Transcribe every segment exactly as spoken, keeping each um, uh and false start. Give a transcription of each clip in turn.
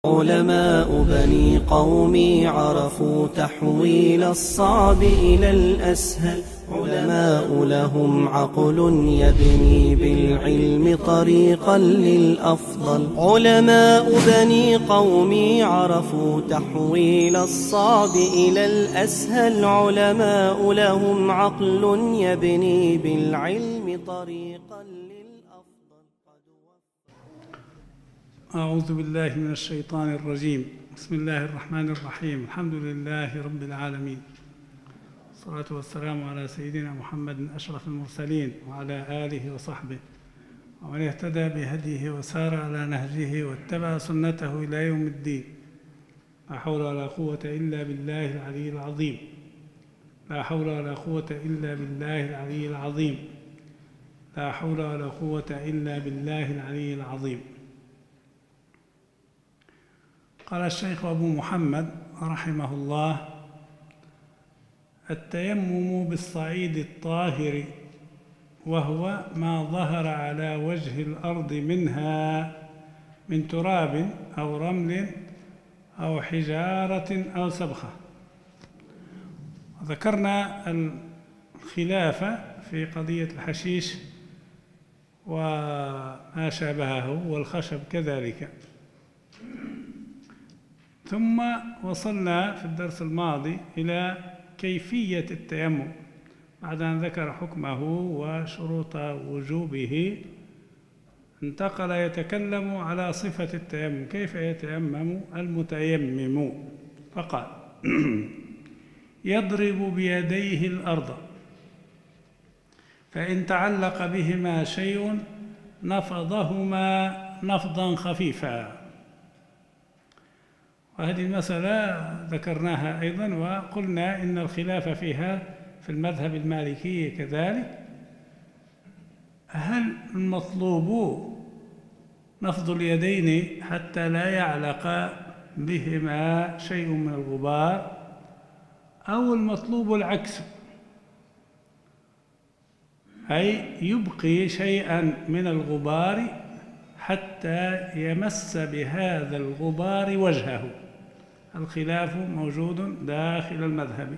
علماء بني قومي عرفوا تحويل الصعب إلى الأسهل. علماء لهم عقل يبني بالعلم طريقا للأفضل. علماء بني قومي عرفوا تحويل الصعب إلى الأسهل. علماء لهم عقل يبني بالعلم طريقا للأفضل. أعوذ بالله من الشيطان الرجيم. بسم الله الرحمن الرحيم. الحمد لله رب العالمين، والصلاة والسلام على سيدنا محمد أشرف المرسلين وعلى آله وصحبه ومن اهتدى بهديه وسار على نهجه واتبع سنته إلى يوم الدين. لا حول ولا قوة إلا بالله العلي العظيم. لا حول ولا قوة إلا بالله العلي العظيم. لا حول ولا قوة إلا بالله العلي العظيم. قال الشيخ أبو محمد رحمه الله: التيمم بالصعيد الطاهر وهو ما ظهر على وجه الأرض منها من تراب أو رمل أو حجارة أو سبخة. ذكرنا الخلاف في قضية الحشيش وما شابهه والخشب كذلك، ثم وصلنا في الدرس الماضي إلى كيفية التيمم بعد أن ذكر حكمه وشروط وجوبه. انتقل يتكلم على صفة التيمم، كيف يتيمم المتيمم، فقال: يضرب بيديه الأرض، فإن تعلق بهما شيء نفضهما نفضا خفيفا. وهذه المسألة ذكرناها أيضا وقلنا إن الخلاف فيها في المذهب المالكي كذلك. هل المطلوب نفض اليدين حتى لا يعلق بهما شيء من الغبار، أو المطلوب العكس، أي يبقي شيئا من الغبار حتى يمس بهذا الغبار وجهه؟ الخلاف موجود داخل المذهب.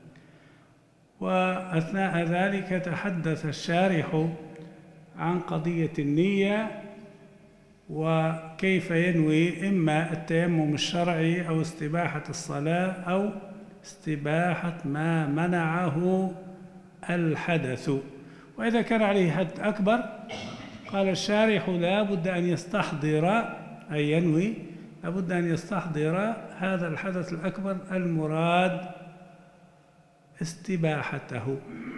وأثناء ذلك تحدث الشارح عن قضية النية وكيف ينوي إما التيمم الشرعي أو استباحة الصلاة أو استباحة ما منعه الحدث. وإذا كان عليه حد أكبر قال الشارح لا بد أن يستحضر، أي ينوي، لا بد أن يستحضر هذا الحدث الأكبر المراد استباحته.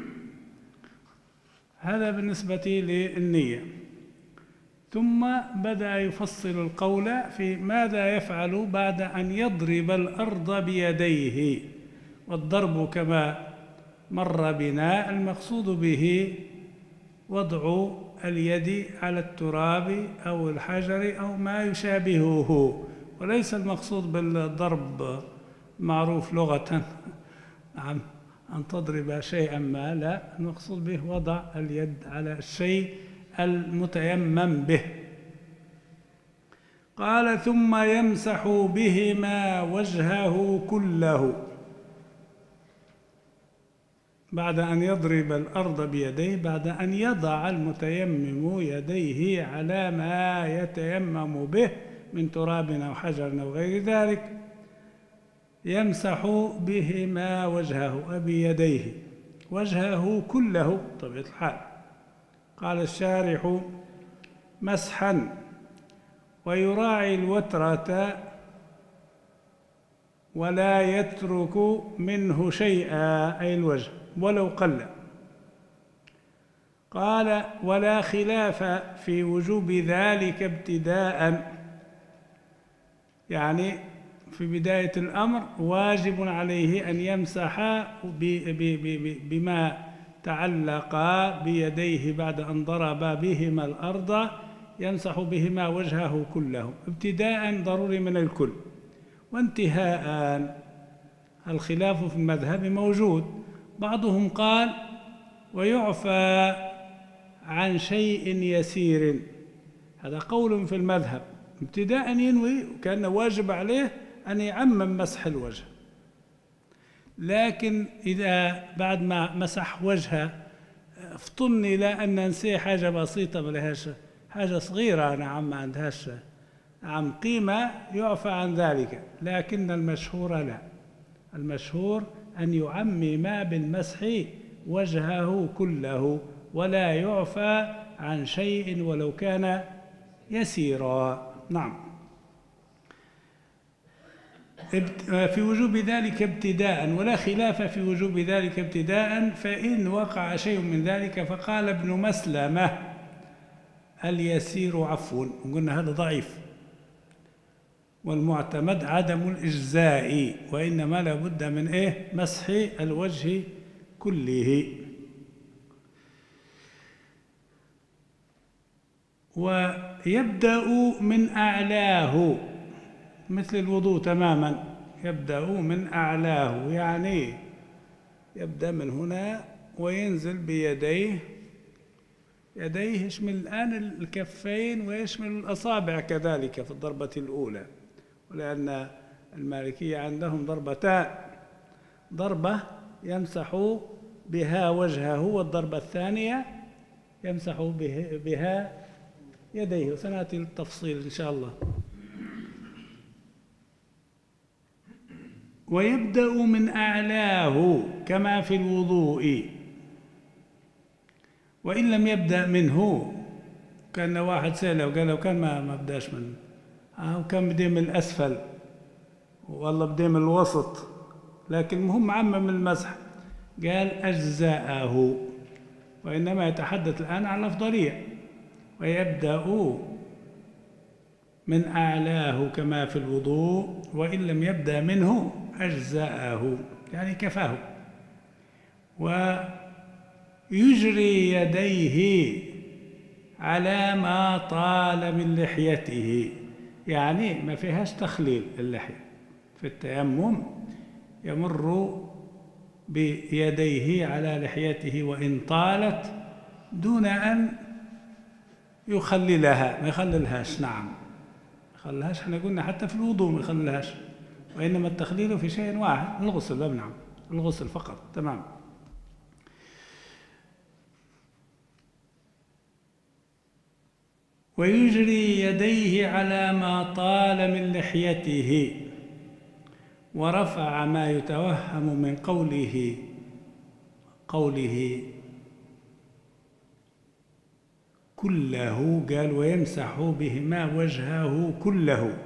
هذا بالنسبة للنية. ثم بدأ يفصل القول في ماذا يفعل بعد أن يضرب الأرض بيديه. والضرب كما مر بنا المقصود به وضع اليد على التراب أو الحجر أو ما يشابهه، وليس المقصود بالضرب معروف لغة نعم أن تضرب شيئا ما، لا، المقصود به وضع اليد على الشيء المتيمم به. قال: ثم يمسح بهما وجهه كله. بعد أن يضرب الأرض بيديه، بعد أن يضع المتيمم يديه على ما يتيمم به من تراب أو حجر أو غير ذلك، يمسح بهما وجهه بيديه وجهه كله بطبيعة الحال. قال الشارح: مسحا، ويراعي الوترة ولا يترك منه شيئا، أي الوجه، ولو قل. قال: ولا خلاف في وجوب ذلك ابتداء، يعني في بداية الأمر واجب عليه أن يمسح بما تعلق بيديه بعد أن ضرب بهما الأرض، يمسح بهما وجهه كله ابتداء، ضروري من الكل. وانتهاء الخلاف في المذهب موجود. بعضهم قال: ويعفى عن شيء يسير، هذا قول في المذهب، ابتداء ينوي وكان واجب عليه أن يعمم مسح الوجه، لكن إذا بعد ما مسح وجهه فطن إلى أن نسي حاجة بسيطة ما لهاش حاجة صغيرة، نعم ما عندهاش نعم قيمة، يعفى عن ذلك. لكن المشهور لا، المشهور أن يعمم بالمسح وجهه كله ولا يعفى عن شيء ولو كان يسيرا. نعم. في وجوب ذلك ابتداء، ولا خلاف في وجوب ذلك ابتداء، فإن وقع شيء من ذلك فقال ابن مسلمة اليسير عفو، وقلنا هذا ضعيف، والمعتمد عدم الإجزاء، وإنما لا بد من إيه؟ مسح الوجه كله. ويبدأ من أعلاه مثل الوضوء تماما، يبدأ من أعلاه، يعني يبدأ من هنا وينزل بيديه، يديه يشمل الآن الكفين ويشمل الأصابع كذلك في الضربة الأولى، ولأن المالكية عندهم ضربتان، ضربة يمسح بها وجهه، والضربة الثانية يمسح بها يديه، وسنأتي للتفصيل إن شاء الله. ويبدأ من أعلاه كما في الوضوء، وإن لم يبدأ منه، كان واحد سأله وقال له كان ما ما بداش منه، آه وكان بدي من الأسفل والله بدي من الوسط، لكن مهم عمم المسح، قال أجزاءه، وإنما يتحدث الآن عن الأفضلية. ويبدأ من أعلاه كما في الوضوء، وإن لم يبدأ منه أجزاءه، يعني كفاه. ويجري يديه على ما طال من لحيته، يعني ما فيهاش تخليل اللحية في التيمم، يمر بيديه على لحيته وإن طالت دون أن يخللها، ما يخللهاش. نعم ما يخللهاش، احنا قلنا حتى في الوضوء ما يخللهاش، وإنما التخليل في شيء واحد، الغسل. نعم الغسل فقط. تمام. ويجري يديه على ما طال من لحيته، ورفع ما يتوهم من قوله قوله كله، قال ويمسح بهما وجهه كله،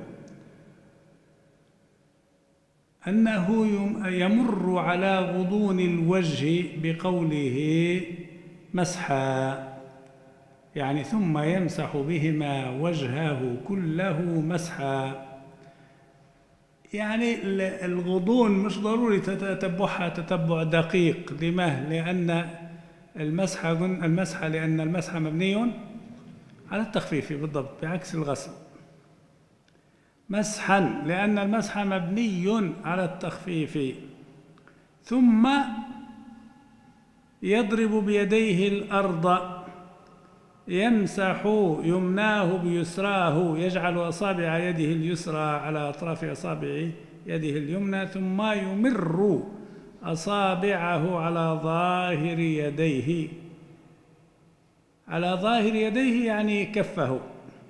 أنه يمر على غضون الوجه بقوله مسحا، يعني ثم يمسح بهما وجهه كله مسحا. يعني الغضون مش ضروري تتبعها تتبع دقيق. لما؟ لأن المسح المسح لأن المسح مبني على التخفيف بالضبط، بعكس الغسل. مسحا لأن المسح مبني على التخفيف، ثم يضرب بيديه الأرض، يمسح يمناه بيسراه، يجعل أصابع يده اليسرى على أطراف أصابع يده اليمنى، ثم يمر أصابعه على ظاهر يديه، على ظاهر يديه يعني كفه،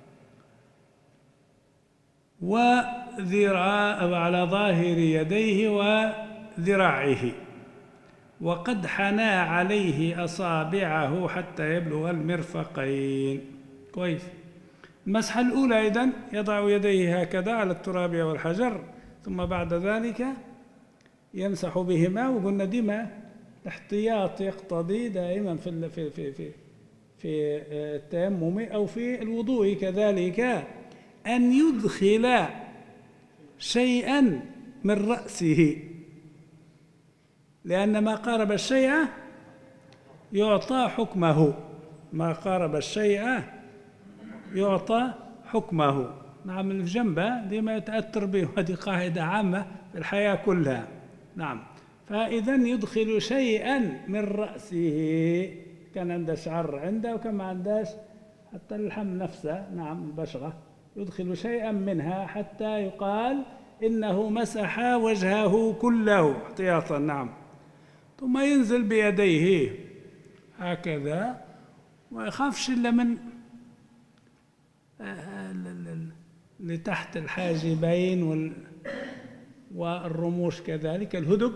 وذراع على ظاهر يديه وذراعه، وقد حنى عليه أصابعه حتى يبلغ المرفقين. كويس. المسحة الأولى إذن يضع يديه هكذا على التراب والحجر، ثم بعد ذلك يمسح بهما، وقلنا ديما الاحتياط يقتضي دائما في في في في في التيمم أو في الوضوء كذلك أن يدخل شيئا من رأسه، لأن ما قارب الشيء يعطى حكمه، ما قارب الشيء يعطى حكمه. نعم اللي في جنبه ديما يتأثر به، وهذه قاعدة عامة في الحياة كلها. نعم. فإذا يدخل شيئا من رأسه، كان عنده شعر عنده وكان ما عندهاش حتى اللحم نفسه، نعم البشرة يدخل شيئا منها حتى يقال إنه مسح وجهه كله احتياطا. نعم. ثم ينزل بيديه هكذا، وما يخافش إلا من لتحت الحاجبين والرموش كذلك الهدب،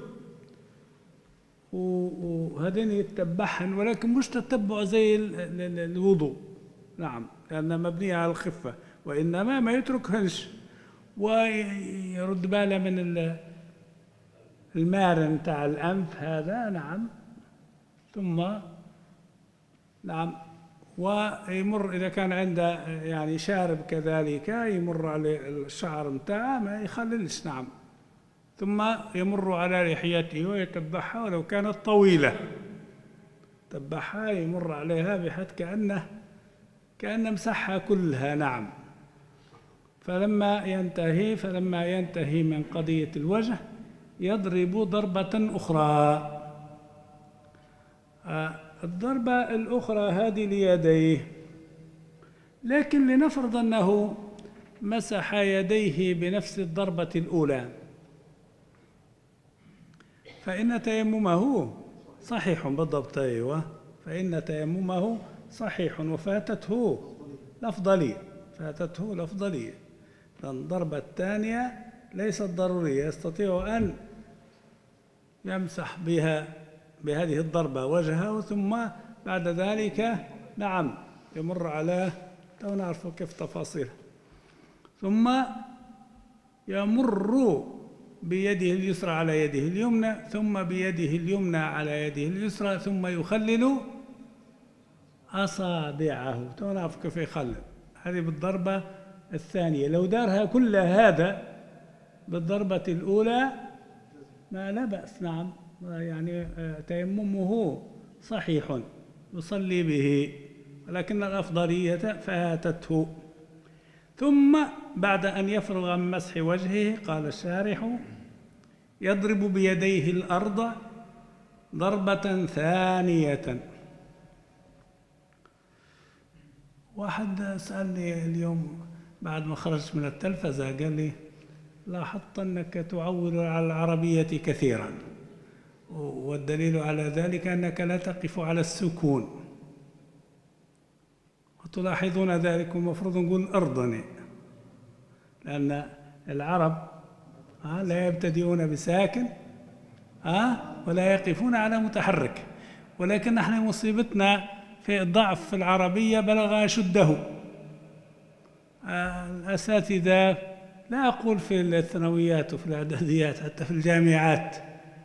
وهذين يتبعهن، ولكن مش تتبع زي الوضوء. نعم، لأنها مبنية على الخفة، وإنما ما يتركهنش ويرد باله من المارن تاع الأنف هذا. نعم. ثم نعم، ويمر إذا كان عنده يعني شارب كذلك يمر على الشعر متاعه ما يخللش. نعم. ثم يمر على لحيته ويتبعها ولو كانت طويلة، تبعها يمر عليها بحيث كأنه كأن مسحها كلها. نعم. فلما ينتهي فلما ينتهي من قضية الوجه يضرب ضربة أخرى. الضربة الأخرى هذه ليديه، لكن لنفرض أنه مسح يديه بنفس الضربة الأولى، فإن تيممه صحيح. بالضبط. أيوة، فإن تيممه صحيح وفاتته الأفضلية، فاتته الأفضلية، لأن الضربة الثانية ليست ضرورية، يستطيع أن يمسح بها بهذه الضربة وجهه، ثم بعد ذلك نعم يمر على تو نعرف كيف تفاصيل، ثم يمر بيده اليسرى على يده اليمنى، ثم بيده اليمنى على يده اليسرى، ثم يخلل أصابعه. تو نعرف كيف يخلل. هذه بالضربة الثانية. لو دارها كل هذا بالضربة الأولى ما لا بأس. نعم، يعني تيممه صحيح يصلي به، ولكن الأفضلية فاتته. ثم بعد أن يفرغ من مسح وجهه قال الشارح يضرب بيديه الأرض ضربة ثانية. واحد سألني اليوم بعد ما خرجت من التلفزة قال لي لاحظت أنك تعول على العربية كثيرا، والدليل على ذلك أنك لا تقف على السكون، وتلاحظون ذلك المفروض نقول أرضني، لأن العرب لا يبتدئون بساكن ولا يقفون على متحرك، ولكن نحن مصيبتنا في الضعف في العربية بلغ أشده. الأساتذة لا أقول في الثانويات وفي الإعداديات، حتى في الجامعات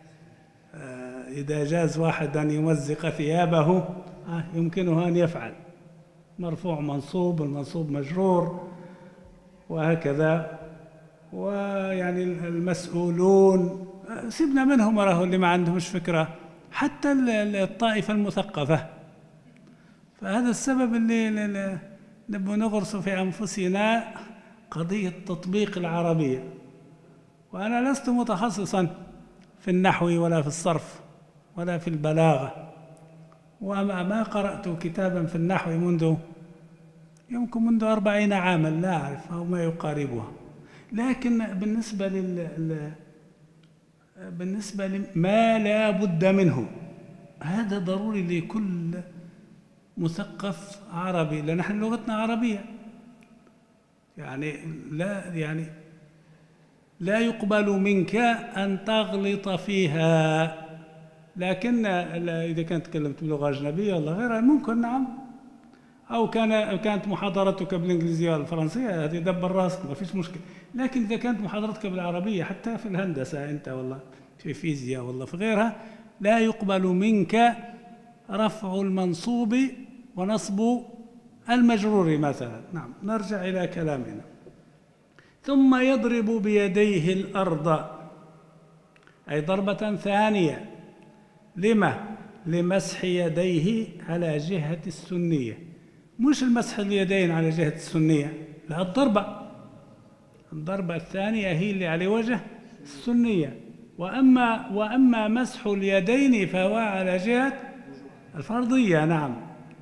إذا جاز واحد أن يمزق ثيابه يمكنه أن يفعل، مرفوع منصوب، المنصوب مجرور وهكذا. ويعني المسؤولون سيبنا منهم راهو اللي ما عندهمش فكرة، حتى الطائفة المثقفة. فهذا السبب اللي نبغى نغرس في أنفسنا قضية تطبيق العربية. وأنا لست متخصصا في النحو ولا في الصرف ولا في البلاغة، وما ما قرأت كتابا في النحو منذ يمكن منذ أربعين عاما، لا أعرف أو ما يقاربها. لكن بالنسبة لل بالنسبة لما لا بد منه، هذا ضروري لكل مثقف عربي، لأن نحن لغتنا عربية، يعني لا يعني لا يقبل منك أن تغلط فيها. لكن إذا كنت تكلمت بلغة أجنبية ولا غيرها ممكن، نعم، أو كان كانت محاضرتك بالإنجليزية والفرنسية هذه دبر راسك ما فيش مشكلة. لكن إذا كانت محاضرتك بالعربية حتى في الهندسة أنت والله في فيزياء والله في غيرها، لا يقبل منك رفع المنصوب ونصب المجرور مثلا. نعم، نرجع إلى كلامنا. ثم يضرب بيديه الأرض، أي ضربة ثانية. لما؟ لمسح يديه على جهة السنية، مش المسح اليدين على جهة السنية، لا، الضربة الضربة الثانية هي اللي على وجه السنية. وأما وأما مسح اليدين فهو على جهة الفرضية. نعم،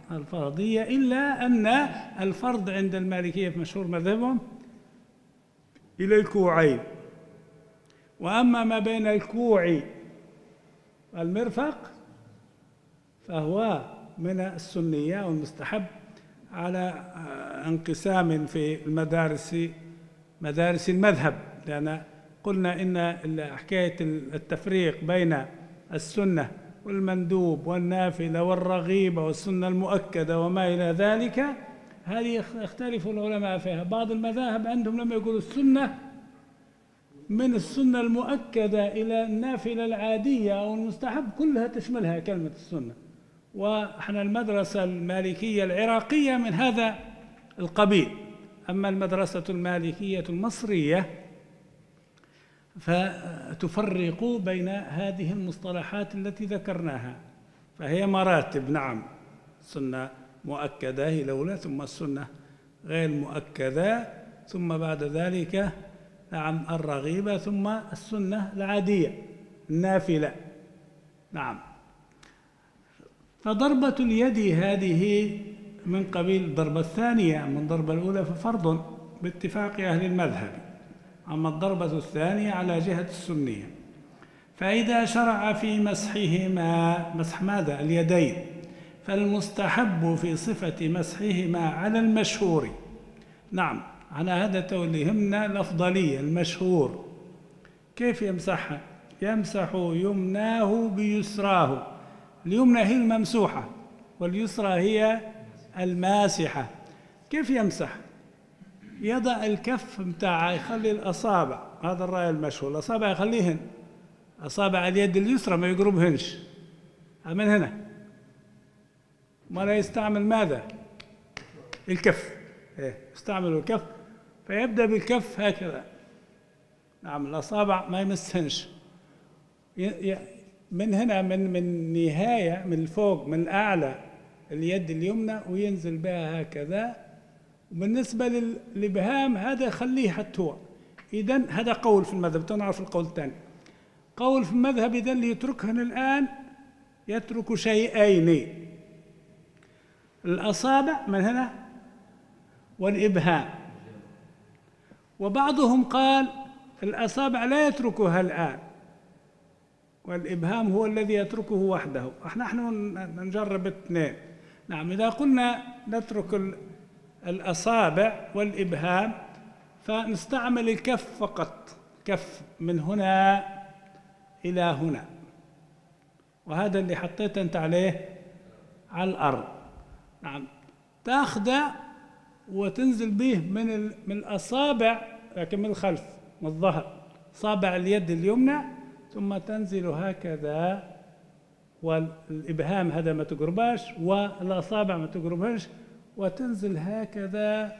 الفرضية، إلا أن الفرض عند المالكية في مشهور مذهبهم إلى الكوعين، وأما ما بين الكوع والمرفق فهو من السنية والمستحب على انقسام في المدارس مدارس المذهب، لأن قلنا إن حكاية التفريق بين السنة والمندوب والنافلة والرغيبة والسنة المؤكدة وما إلى ذلك هذه يختلف العلماء فيها. بعض المذاهب عندهم لما يقولوا السنة من السنة المؤكدة إلى النافلة العادية أو المستحب كلها تشملها كلمة السنة، وإحنا المدرسة المالكية العراقية من هذا القبيل. أما المدرسة المالكية المصرية فتفرق بين هذه المصطلحات التي ذكرناها، فهي مراتب. نعم، سنة مؤكدة هي الأولى، ثم السنة غير مؤكدة، ثم بعد ذلك نعم الرغيبة، ثم السنة العادية النافلة. نعم، فضربة اليد هذه من قبيل الضربة الثانية، من الضربة الأولى ففرض باتفاق أهل المذهب، أما الضربة الثانية على جهة السنية. فإذا شرع في مسحهما، مسح ماذا؟ اليدين، فالمستحب في صفة مسحهما على المشهور. نعم، على هذا تولي يهمنا الأفضلية، المشهور. كيف يمسحها؟ يمسح يمناه بيسراه، اليمنى هي الممسوحة واليسرى هي الماسحة. كيف يمسح؟ يضع الكف متاعه، يخلي الأصابع، هذا الرأي المشهور، الأصابع يخليهن أصابع اليد اليسرى ما يقربهنش من هنا، ما لا يستعمل ماذا؟ الكف، إيه يستعمل الكف، فيبدأ بالكف هكذا. نعم، الأصابع ما يمسهنش من هنا، من من نهاية، من فوق، من أعلى اليد اليمنى، وينزل بها هكذا. وبالنسبة للإبهام هذا خليه حتى هو. إذن هذا قول في المذهب، تنعرف القول الثاني. قول في المذهب إذن اللي يتركهن الآن يترك شيئين، الأصابع من هنا والإبهام. وبعضهم قال الأصابع لا يتركها الآن، والإبهام هو الذي يتركه وحده. احنا نحن نجرب اثنين. نعم، إذا قلنا نترك الأصابع والإبهام فنستعمل الكف فقط، كف من هنا إلى هنا، وهذا اللي حطيت أنت عليه على الأرض. نعم، تأخذه وتنزل به من من الأصابع، لكن من الخلف، من الظهر، صابع اليد اليمنى، ثم تنزل هكذا، والإبهام هذا ما تقرباش والأصابع ما تقربهاش، وتنزل هكذا،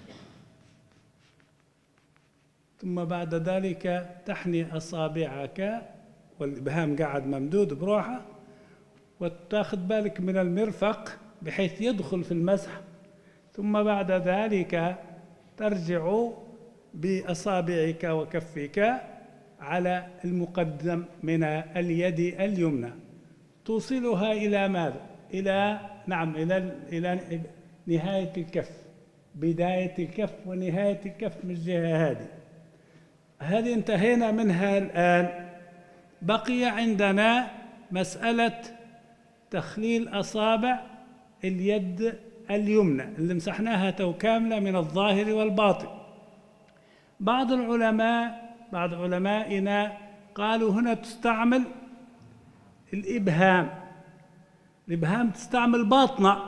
ثم بعد ذلك تحني أصابعك والإبهام قاعد ممدود بروحه، وتاخذ بالك من المرفق بحيث يدخل في المسح، ثم بعد ذلك ترجع بأصابعك وكفك على المقدم من اليد اليمنى، توصلها إلى ماذا؟ إلى نعم إلى إلى نهاية الكف، بداية الكف ونهاية الكف من الجهة هذه. هذه انتهينا منها الآن. بقي عندنا مسألة تخليل أصابع اليد اليمنى اللي مسحناها تو كاملة من الظاهر والباطن. بعض العلماء بعض علمائنا قالوا هنا تستعمل الإبهام، الإبهام تستعمل باطنة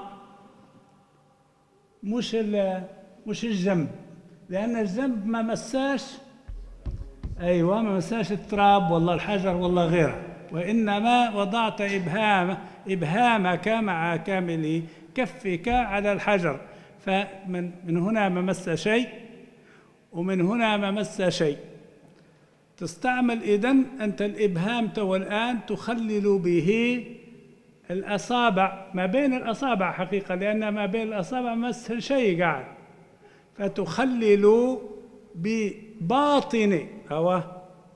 مش مش الجنب، لأن الجنب ما مساش، أيوة ما مساش التراب والله الحجر والله غيره، وإنما وضعت إبهام إبهامك مع كامل كفك على الحجر، فمن من هنا ما مس شيء ومن هنا ما مس شيء. تستعمل إذن أنت الإبهام تو الآن تخلل به الأصابع، ما بين الأصابع حقيقة، لأن ما بين الأصابع مس شيء قاعد، فتخلل بباطن أو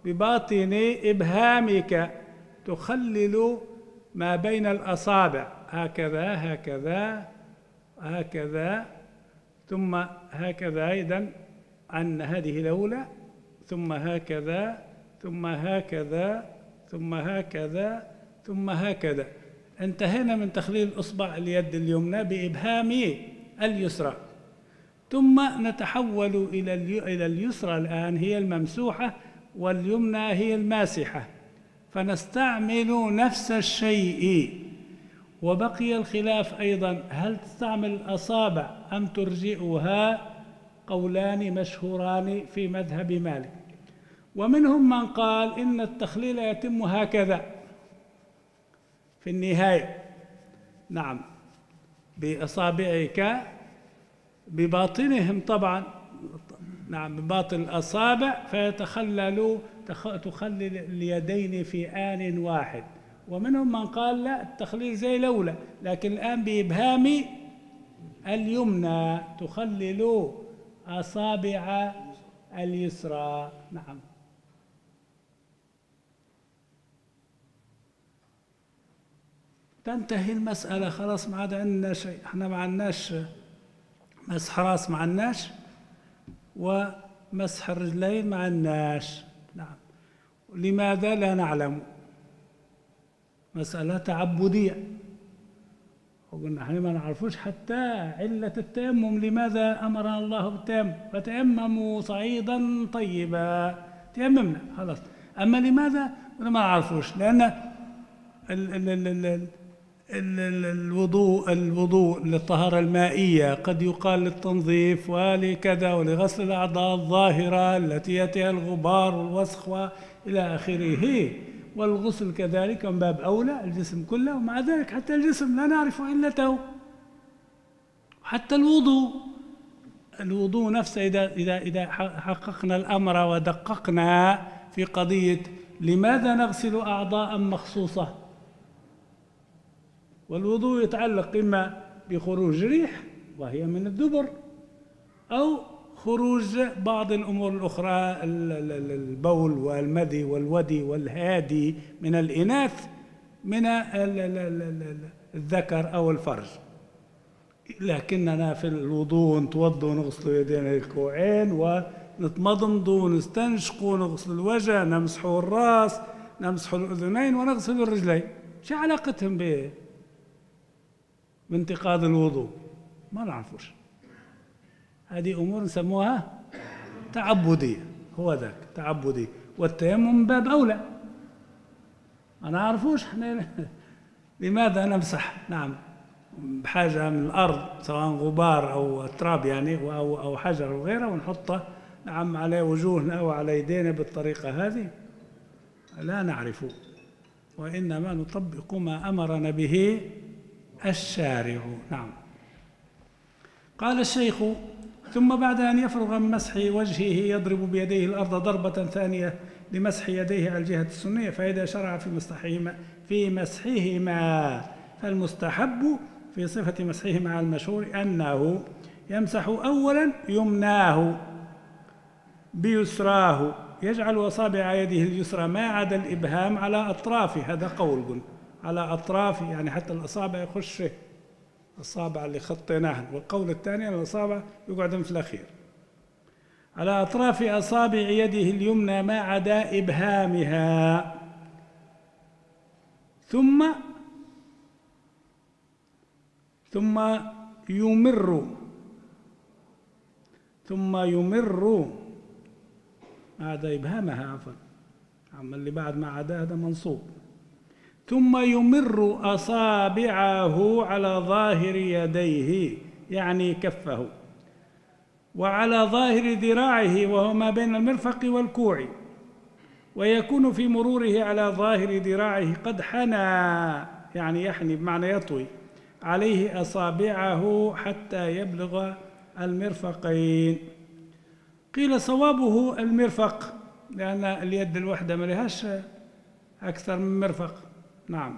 بباطن إبهامك، تخلل ما بين الأصابع هكذا هكذا هكذا، ثم هكذا أيضا أن هذه الأولى، ثم هكذا ثم هكذا ثم هكذا ثم هكذا. انتهينا من تخليل إصبع اليد اليمنى بإبهام اليسرى، ثم نتحول إلى إلى اليسرى الآن هي الممسوحة واليمنى هي الماسحة، فنستعمل نفس الشيء. وبقي الخلاف أيضا، هل تستعمل الأصابع أم ترجئها؟ قولان مشهوران في مذهب مالك، ومنهم من قال إن التخليل يتم هكذا في النهاية، نعم، بأصابعك بباطنهم طبعا، نعم، بباطن الأصابع، فيتخلل تخلل اليدين في آن واحد. ومنهم من قال لا، التخليل زي الأولى، لكن الآن بإبهام اليمنى تخلل أصابع اليسرى، نعم. تنتهي المسألة خلاص، ما عاد عندنا شيء، احنا ما عندناش مسح راس، ما عندناش، ومسح الرجلين ما عندناش، نعم. لماذا لا نعلم؟ مسألة تعبدية، وقلنا احنا ما نعرفوش حتى علة التيمم، لماذا أمرنا الله بالتيمم؟ فتيمموا صعيدا طيبا، تيممنا خلاص. أما لماذا ما نعرفوش؟ لأن ال ال ال ال ال الوضوء الوضوء للطهارة المائية قد يقال للتنظيف ولكذا ولغسل الأعضاء الظاهرة التي يأتيها الغبار والوسخ وإلى آخره، والغسل كذلك من باب أولى الجسم كله، ومع ذلك حتى الجسم لا نعرف علته. حتى الوضوء الوضوء نفسه، إذا إذا إذا حققنا الأمر ودققنا في قضية لماذا نغسل أعضاء مخصوصة، والوضوء يتعلق إما بخروج ريح وهي من الدبر، أو خروج بعض الأمور الأخرى، البول والمذي والودي والهادي من الإناث من الذكر أو الفرج. لكننا في الوضوء نتوضأ ونغسل يدينا الكوعين ونتمضمض ونستنشق ونغسل الوجه، نمسح الرأس، نمسح الأذنين ونغسل الرجلين. شو علاقتهم به بانتقاض الوضوء؟ ما نعرفوش. هذه أمور نسموها تعبدية، هو ذاك تعبدي، والتيمم من باب أولى. ما نعرفوش احنا لماذا نمسح، نعم، بحاجة من الأرض سواء غبار أو تراب يعني أو أو حجر أو غيره، ونحطه نعم على وجوهنا أو على يدينا بالطريقة هذه؟ لا نعرف، وإنما نطبق ما أمرنا به الشارع، نعم. قال الشيخ: ثم بعد أن يفرغ من مسح وجهه يضرب بيديه الأرض ضربة ثانية لمسح يديه على الجهة السنية، فإذا شرع في مسحهما في مسحهما فالمستحب في صفة مسحهما على المشهور أنه يمسح أولا يمناه بيسراه، يجعل أصابع يده اليسرى ما عدا الإبهام على أطرافه، هذا قول قل على أطرافه، يعني حتى الأصابع يخش الأصابع اللي خطيناها، والقول الثاني الأصابع يقعد في الأخير. على أطراف أصابع يده اليمنى ما عدا إبهامها، ثم ثم يمر ثم يمر ما عدا إبهامها، عفوا، أما اللي بعد ما عدا هذا منصوب. ثم يمر أصابعه على ظاهر يديه، يعني كفه، وعلى ظاهر ذراعه وهو ما بين المرفق والكوع، ويكون في مروره على ظاهر ذراعه قد حنى، يعني يحني بمعنى يطوي عليه أصابعه حتى يبلغ المرفقين. قيل صوابه المرفق، لأن اليد الواحدة ما لهاش أكثر من مرفق، نعم،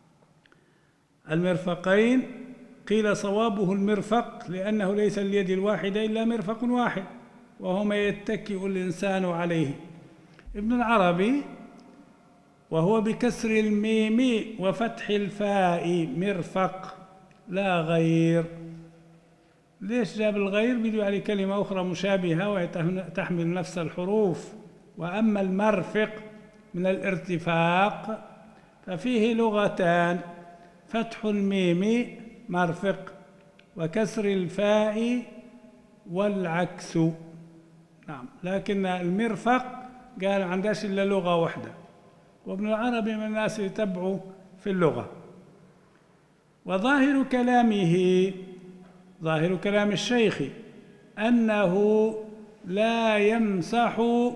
المرفقين. قيل صوابه المرفق لأنه ليس اليد الواحدة إلا مرفق واحد وهو ما يتكئ الإنسان عليه. ابن العربي وهو بكسر الميم وفتح الفاء مرفق لا غير. ليش جاب الغير؟ بيدو عليه كلمة أخرى مشابهة وتحمل نفس الحروف. وأما المرفق من الارتفاق ففيه لغتان: فتح الميم مرفق وكسر الفاء والعكس. نعم، لكن المرفق قال عندهاش إلا لغة واحدة، وابن العربي من الناس يتبعوا في اللغة. وظاهر كلامه، ظاهر كلام الشيخ أنه لا يمسح،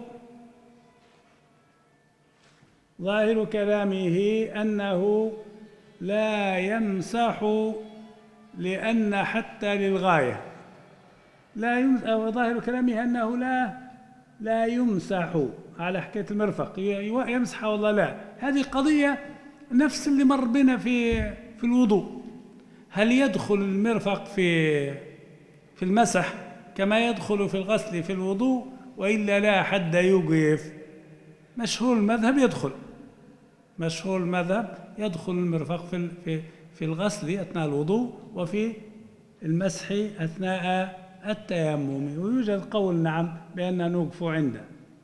ظاهر كلامه أنه لا يمسح لأن حتى للغاية لا يمسح. وظاهر كلامه أنه لا لا يمسح على حكاية المرفق، يمسح والله لا. هذه قضية نفس اللي مر بنا في في الوضوء. هل يدخل المرفق في في المسح كما يدخل في الغسل في الوضوء، وإلا لا حد يوقف؟ مشهور المذهب يدخل، مشهور المذهب يدخل المرفق في في في الغسل أثناء الوضوء وفي المسح أثناء التيمم. ويوجد قول نعم بأن نوقف عنده،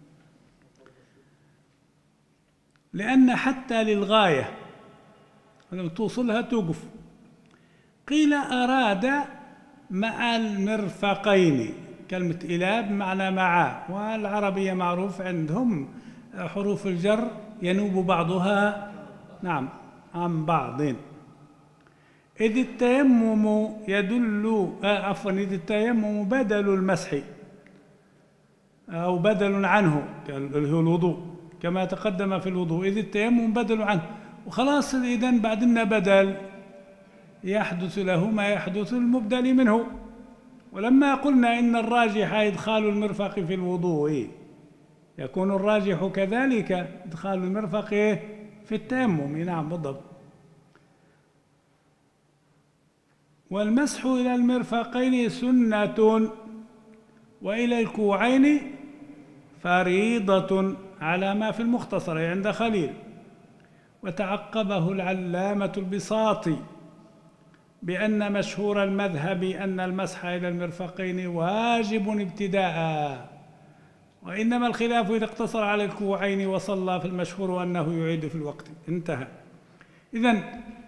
لأن حتى للغاية لما توصلها توقف. قيل أراد مع المرفقين، كلمة إلى بمعنى مع، والعربية معروف عندهم حروف الجر ينوب بعضها نعم عن بعض. إذ التيمم يدل آه عفوا إذ التيمم بدل المسح أو بدل عنه اللي هو الوضوء، كما تقدم في الوضوء. إذ التيمم بدل عنه، وخلاص إذن بعدنا بدل يحدث له ما يحدث المبدل منه. ولما قلنا إن الراجح إدخال المرفق في الوضوء، يكون الراجح كذلك إدخال المرفق في التيمم. نعم بالضبط. والمسح إلى المرفقين سنة وإلى الكوعين فريضة على ما في المختصر عند خليل. وتعقبه العلامة البساطي بأن مشهور المذهب أن المسح إلى المرفقين واجب ابتداء، وإنما الخلاف إذا اقتصر على الكوعين وصلى، في المشهور أنه يعيد في الوقت. انتهى. إذن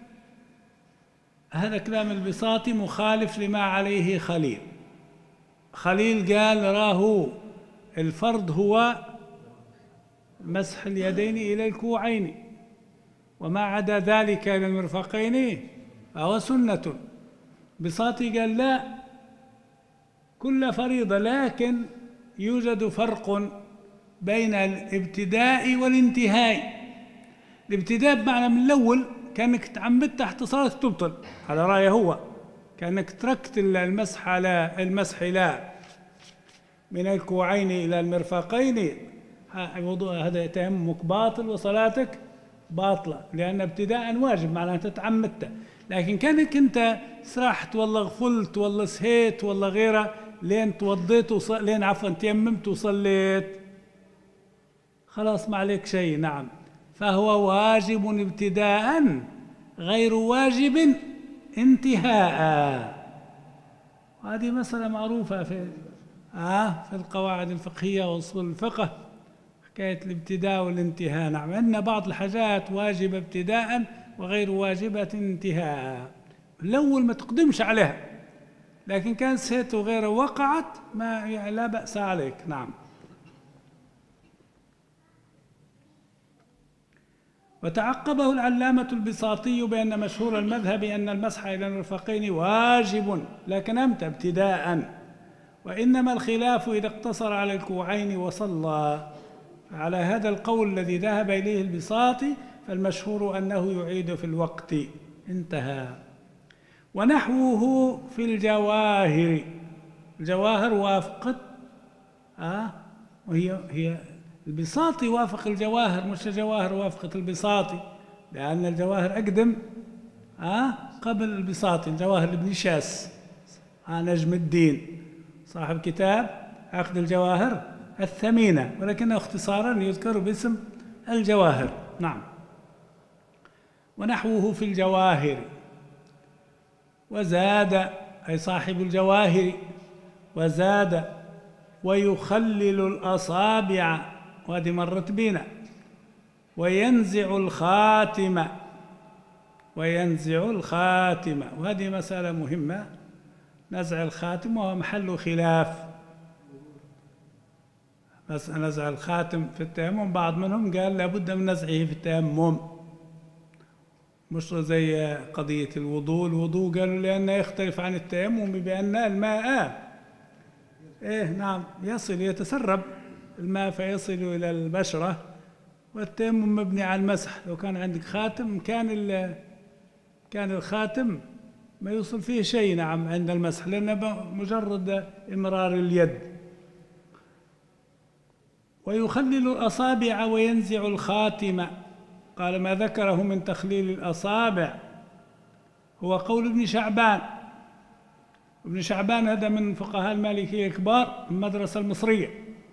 هذا كلام البساطي مخالف لما عليه خليل. خليل قال راه الفرض هو مسح اليدين إلى الكوعين، وما عدا ذلك إلى المرفقين فهو سنة. بساطي قال لا، كل فريضة، لكن يوجد فرق بين الابتداء والانتهاء. الابتداء بمعنى من الأول كأنك تعمدت تحت صلاة تبطل، على رأيه هو، كأنك تركت المسح على المسح لا من الكوعين إلى المرفقين، هذا تيممك باطل وصلاتك باطلة، لأن ابتداء واجب معناها تتعمدت. لكن كانك أنت سرحت والله غفلت والله سهيت والله غيره لين توضيت وصل... لين عفوا تيممت وصليت، خلاص ما عليك شيء. نعم، فهو واجب ابتداء غير واجب انتهاء. وهذه مسألة معروفة في آه في القواعد الفقهية وأصول الفقه، حكاية الابتداء والانتهاء. نعم، عندنا بعض الحاجات واجبة ابتداء وغير واجبة انتهاء. الأول ما تقدمش عليها، لكن كان سهيت وغيره وقعت ما يعني لا بأس عليك. نعم. وتعقبه العلامة البساطي بأن مشهور المذهب أن المسح إلى المرفقين واجب، لكن أمتى ابتداء، وإنما الخلاف إذا اقتصر على الكوعين وصلى. على هذا القول الذي ذهب إليه البساطي فالمشهور أنه يعيد في الوقت. انتهى. ونحوه في الجواهر، الجواهر وافقت آه وهي هي البساطي وافق الجواهر، مش الجواهر وافقت البساطي، لأن الجواهر أقدم آه قبل البساطي. الجواهر لابن شاس آه نجم الدين صاحب كتاب عقد الجواهر الثمينة، ولكنه اختصارا يذكر باسم الجواهر. نعم. ونحوه في الجواهر. وزاد أي صاحب الجواهر، وزاد ويخلل الأصابع، وهذه مرت بنا، وينزع الخاتم، وينزع الخاتم، وهذه مسألة مهمة، نزع الخاتم وهو محل خلاف. بس نزع الخاتم في التيمم بعض منهم قال لابد من نزعه في التيمم، مش زي قضية الوضوء. الوضوء قالوا لأنه يختلف عن التيمم بأن الماء إيه نعم يصل يتسرب الماء فيصل إلى البشرة، والتيمم مبني على المسح. لو كان عندك خاتم كان كان الخاتم ما يوصل فيه شيء نعم عند المسح، لأنه مجرد إمرار اليد. ويخلل الأصابع وينزع الخاتم، قال ما ذكره من تخليل الأصابع هو قول ابن شعبان. ابن شعبان هذا من فقهاء المالكية الكبار من المدرسة المصرية،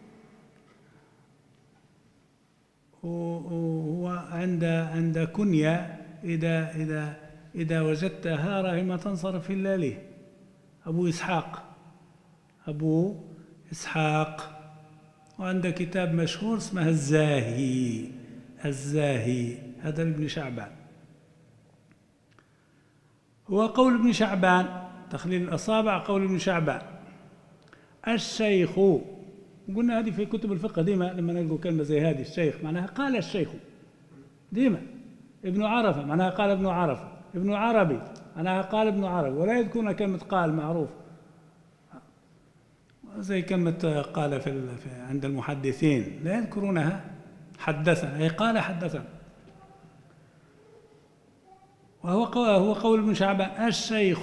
وهو عند عند كنية إذا إذا إذا وجدتها رغم تنصرف إلا له، أبو إسحاق، أبو إسحاق. وعنده كتاب مشهور اسمه الزاهي، الزاهي هذا ابن شعبان. هو قول ابن شعبان تخليل الأصابع، قول ابن شعبان. الشيخ، قلنا هذه في كتب الفقه ديما لما نلقوا كلمة زي هذه الشيخ معناها قال الشيخ ديما. ابن عرفة معناها قال ابن عرفة، ابن عربي معناها قال ابن عربي، ولا يذكرون كلمة قال معروف زي كلمة قال في عند المحدثين لا يذكرونها، حدثنا أي قال حدثنا. وهو هو قول ابن شعبان الشيخ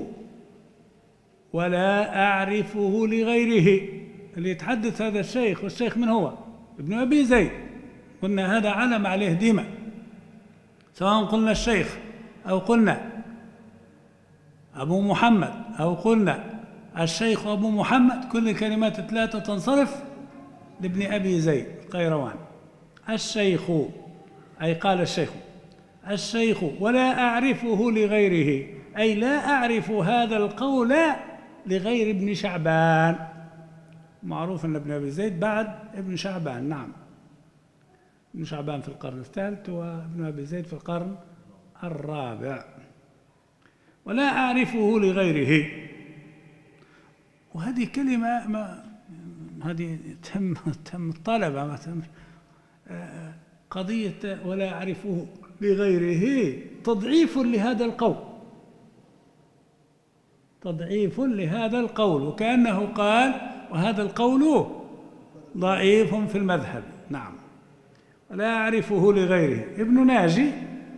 ولا أعرفه لغيره. اللي يتحدث هذا الشيخ، والشيخ من هو؟ ابن أبي زيد. قلنا هذا علم عليه ديما، سواء قلنا الشيخ أو قلنا أبو محمد أو قلنا الشيخ أبو محمد، كل الكلمات الثلاثة تنصرف لابن أبي زيد القيروان. الشيخ أي قال الشيخ، الشيخ ولا أعرفه لغيره، أي لا أعرف هذا القول لغير ابن شعبان. معروف أن ابن أبي زيد بعد ابن شعبان، نعم ابن شعبان في القرن الثالث وابن أبي زيد في القرن الرابع. ولا أعرفه لغيره، وهذه كلمة ما هذه تهم تهم الطلبة ما تهم قضية ولا أعرفه لغيره تضعيف لهذا القول، تضعيف لهذا القول، وكأنه قال وهذا القول ضعيف في المذهب. نعم ولا أعرفه لغيره. ابن ناجي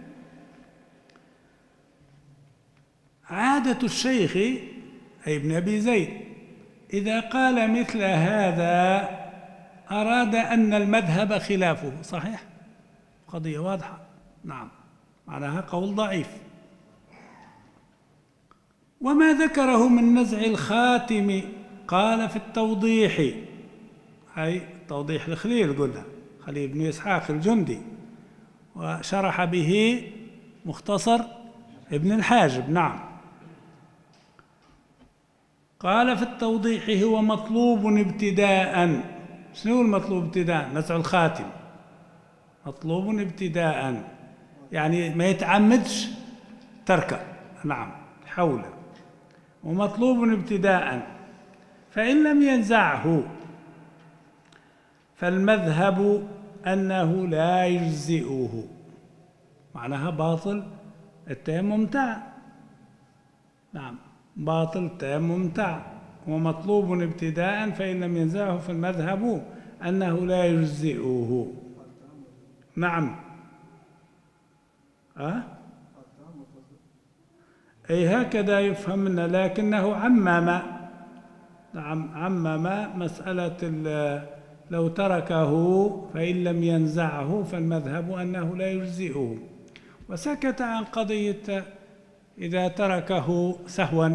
عادة الشيخ أي ابن أبي زيد إذا قال مثل هذا أراد أن المذهب خلافه. صحيح، قضية واضحة، نعم معناها قول ضعيف. وما ذكره من نزع الخاتم قال في التوضيح، أي توضيح الخليل، قلنا خليل بن إسحاق الجندي، وشرح به مختصر ابن الحاجب. نعم قال في التوضيح هو مطلوب ابتداء. شنو المطلوب ابتداء؟ نزع الخاتم مطلوب ابتداء، يعني ما يتعمدش تركه، نعم حوله، ومطلوب ابتداء. فإن لم ينزعه فالمذهب أنه لا يجزئه، معناها باطل التيمم تاع، نعم باطل التيمم تاع، ومطلوب ابتداء. فإن لم ينزعه فالمذهب أنه لا يجزئه. نعم أه؟ أي هكذا يفهم منه، لكنه عمم، نعم عمم مسألة لو تركه فإن لم ينزعه فالمذهب أنه لا يجزئه، وسكت عن قضية إذا تركه سهوا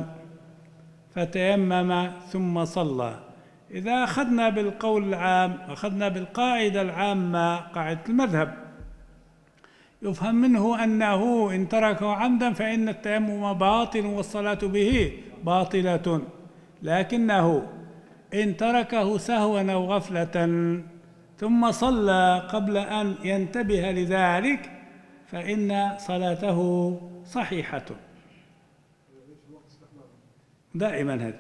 فتيمم ثم صلى. إذا أخذنا بالقول العام، أخذنا بالقاعدة العامة قاعدة المذهب، يفهم منه أنه إن تركه عمدا فإن التيمم باطل والصلاة به باطلة، لكنه إن تركه سهوا أو غفلة ثم صلى قبل أن ينتبه لذلك فإن صلاته صحيحة دائما. هذا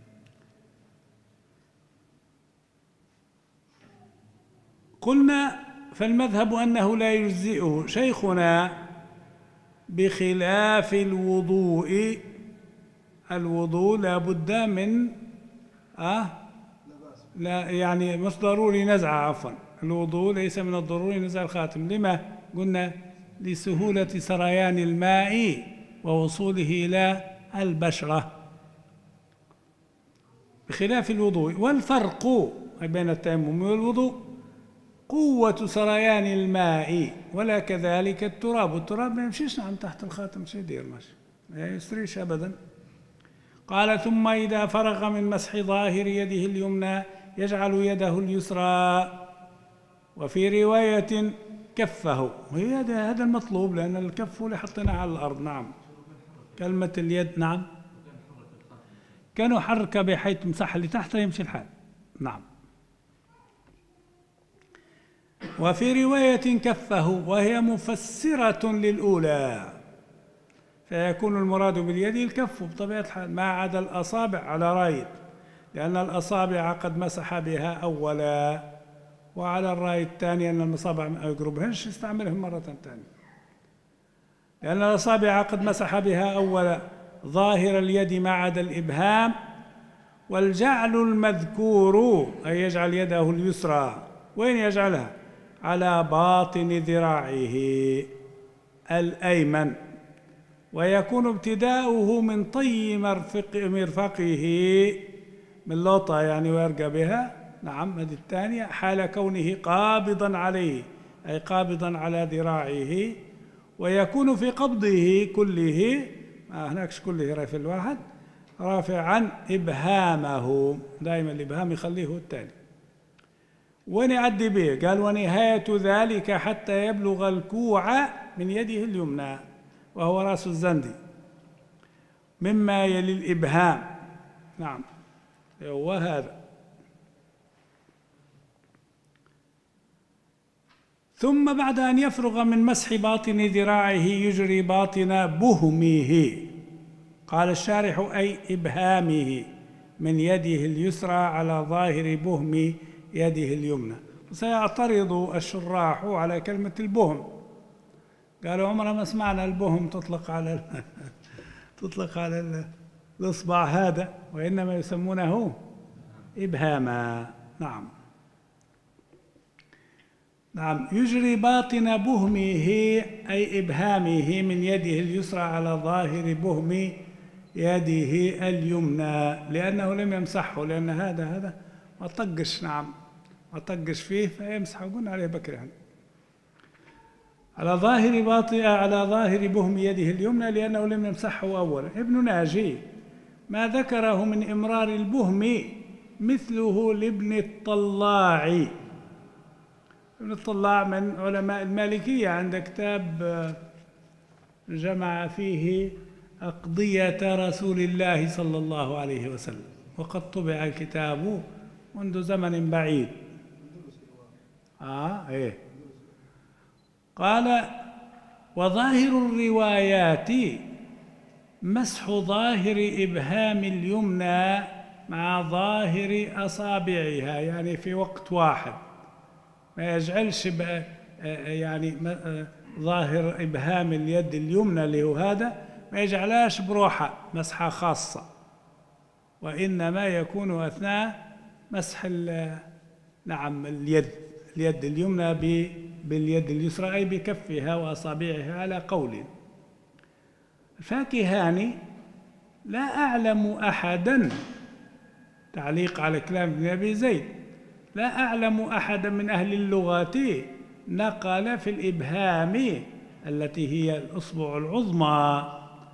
قلنا فالمذهب أنه لا يجزئه. شيخنا بخلاف الوضوء، الوضوء لا بد من أه لا يعني مش ضروري نزعه، عفوا الوضوء ليس من الضروري نزع الخاتم. لما؟ قلنا لسهولة سريان الماء ووصوله إلى البشرة بخلاف الوضوء. والفرق بين التيمم والوضوء قوة سريان الماء، ولا كذلك التراب. التراب ما يمشيش نعم تحت الخاتم، شو يدير؟ ماشي ما يسريش أبدا. قال ثم إذا فرغ من مسح ظاهر يده اليمنى يجعل يده اليسرى، وفي رواية كفه، وهي هذا المطلوب لأن الكف اللي حطيناه على الأرض. نعم كلمة اليد نعم كانوا حركة بحيث مسح اللي تحته يمشي الحال. نعم. وفي رواية كفه وهي مفسرة للأولى، فيكون المراد باليد الكف بطبيعة الحال ما عدا الأصابع على رايد، لأن الأصابع قد مسح بها أولا، وعلى الرأي الثاني أن الأصابع ما يقربهنش يستعملهم مرة ثانية، لأن الأصابع قد مسح بها أولا ظاهر اليد ما عدا الإبهام. والجعل المذكور أي يجعل يده اليسرى، وين يجعلها؟ على باطن ذراعه الأيمن، ويكون ابتداؤه من طي مرفق مرفقه من لوطة يعني ويرقى بها. نعم هذه الثانية حال كونه قابضا عليه أي قابضا على ذراعه، ويكون في قبضه كله ما هناكش كله في الواحد رافعا إبهامه، دائما الإبهام يخليه الثاني. وين يعدي به؟ قال ونهاية ذلك حتى يبلغ الكوع من يده اليمنى وهو رأس الزندي مما يلي الإبهام. نعم وهذا. ثم بعد أن يفرغ من مسح باطن ذراعه يجري باطن بهمه، قال الشارح أي إبهامه من يده اليسرى على ظاهر بهم يده اليمنى. وسيعترض الشراح على كلمة البهم، قالوا عمرنا ما سمعنا البهم تطلق على تطلق على الإصبع هذا، وإنما يسمونه إبهاما. نعم نعم يجري باطن بهمه أي إبهامه من يده اليسرى على ظاهر بهم يده اليمنى، لأنه لم يمسحه، لأن هذا هذا ما طقش. نعم ما طقش فيه فيمسحه، قلنا عليه بكرة على ظاهر باطن على ظاهر بهم يده اليمنى لأنه لم يمسحه أولا. ابن ناجي ما ذكره من إمرار البهم مثله لابن الطلاع. ابن الطلاع من علماء المالكية، عند كتاب جمع فيه أقضية رسول الله صلى الله عليه وسلم، وقد طبع الكتاب منذ زمن بعيد. آه إيه قال وظاهر الروايات مسح ظاهر إبهام اليمنى مع ظاهر أصابعها، يعني في وقت واحد، ما يجعلش يعني ظاهر إبهام اليد اليمنى اللي هو هذا ما يجعلهاش بروحها مسحة خاصة، وإنما يكون أثناء مسح نعم اليد اليد اليمنى باليد اليسرى أي بكفها وأصابعها على قول. الفاكهاني لا أعلم أحدا، تعليق على كلام ابن أبي زيد، لا أعلم أحدا من أهل اللغة نقل في الإبهام التي هي الأصبع العظمى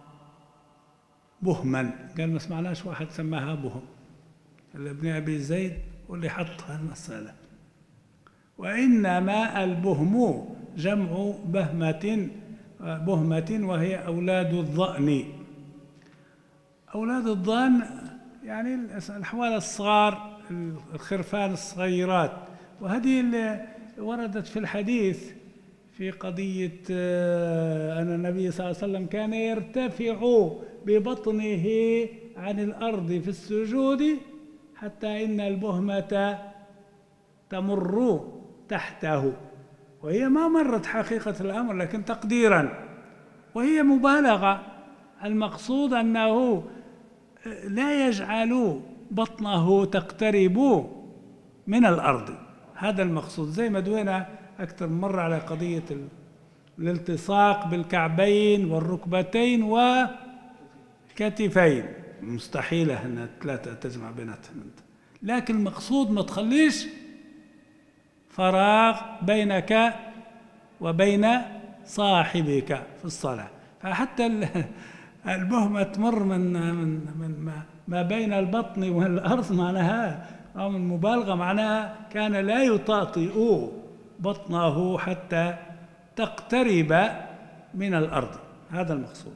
بهما، قال ما سمعناش واحد سماها بهم إلا ابن أبي زيد واللي حطها المسألة. وإنما البهم جمع بهمة بهمة وهي أولاد الضأن. أولاد الضأن يعني الأحوال الصغار، الخرفان الصغيرات، وهذه اللي وردت في الحديث في قضية أن النبي صلى الله عليه وسلم كان يرتفع ببطنه عن الأرض في السجود حتى إن البهمة تمر تحته، وهي ما مرت حقيقة الأمر لكن تقديرا، وهي مبالغة. المقصود أنه لا يجعل بطنه تقترب من الأرض، هذا المقصود. زي ما دوينا أكثر من مرة على قضية الالتصاق بالكعبين والركبتين والكتفين، مستحيلة أن الثلاثة تجمع بيناتهم، لكن المقصود ما تخليش فراغ بينك وبين صاحبك في الصلاة. فحتى البهمة تمر من من من ما بين البطن والأرض معناها أو من مبالغة، معناها كان لا يطاطئ بطنه حتى تقترب من الأرض، هذا المقصود.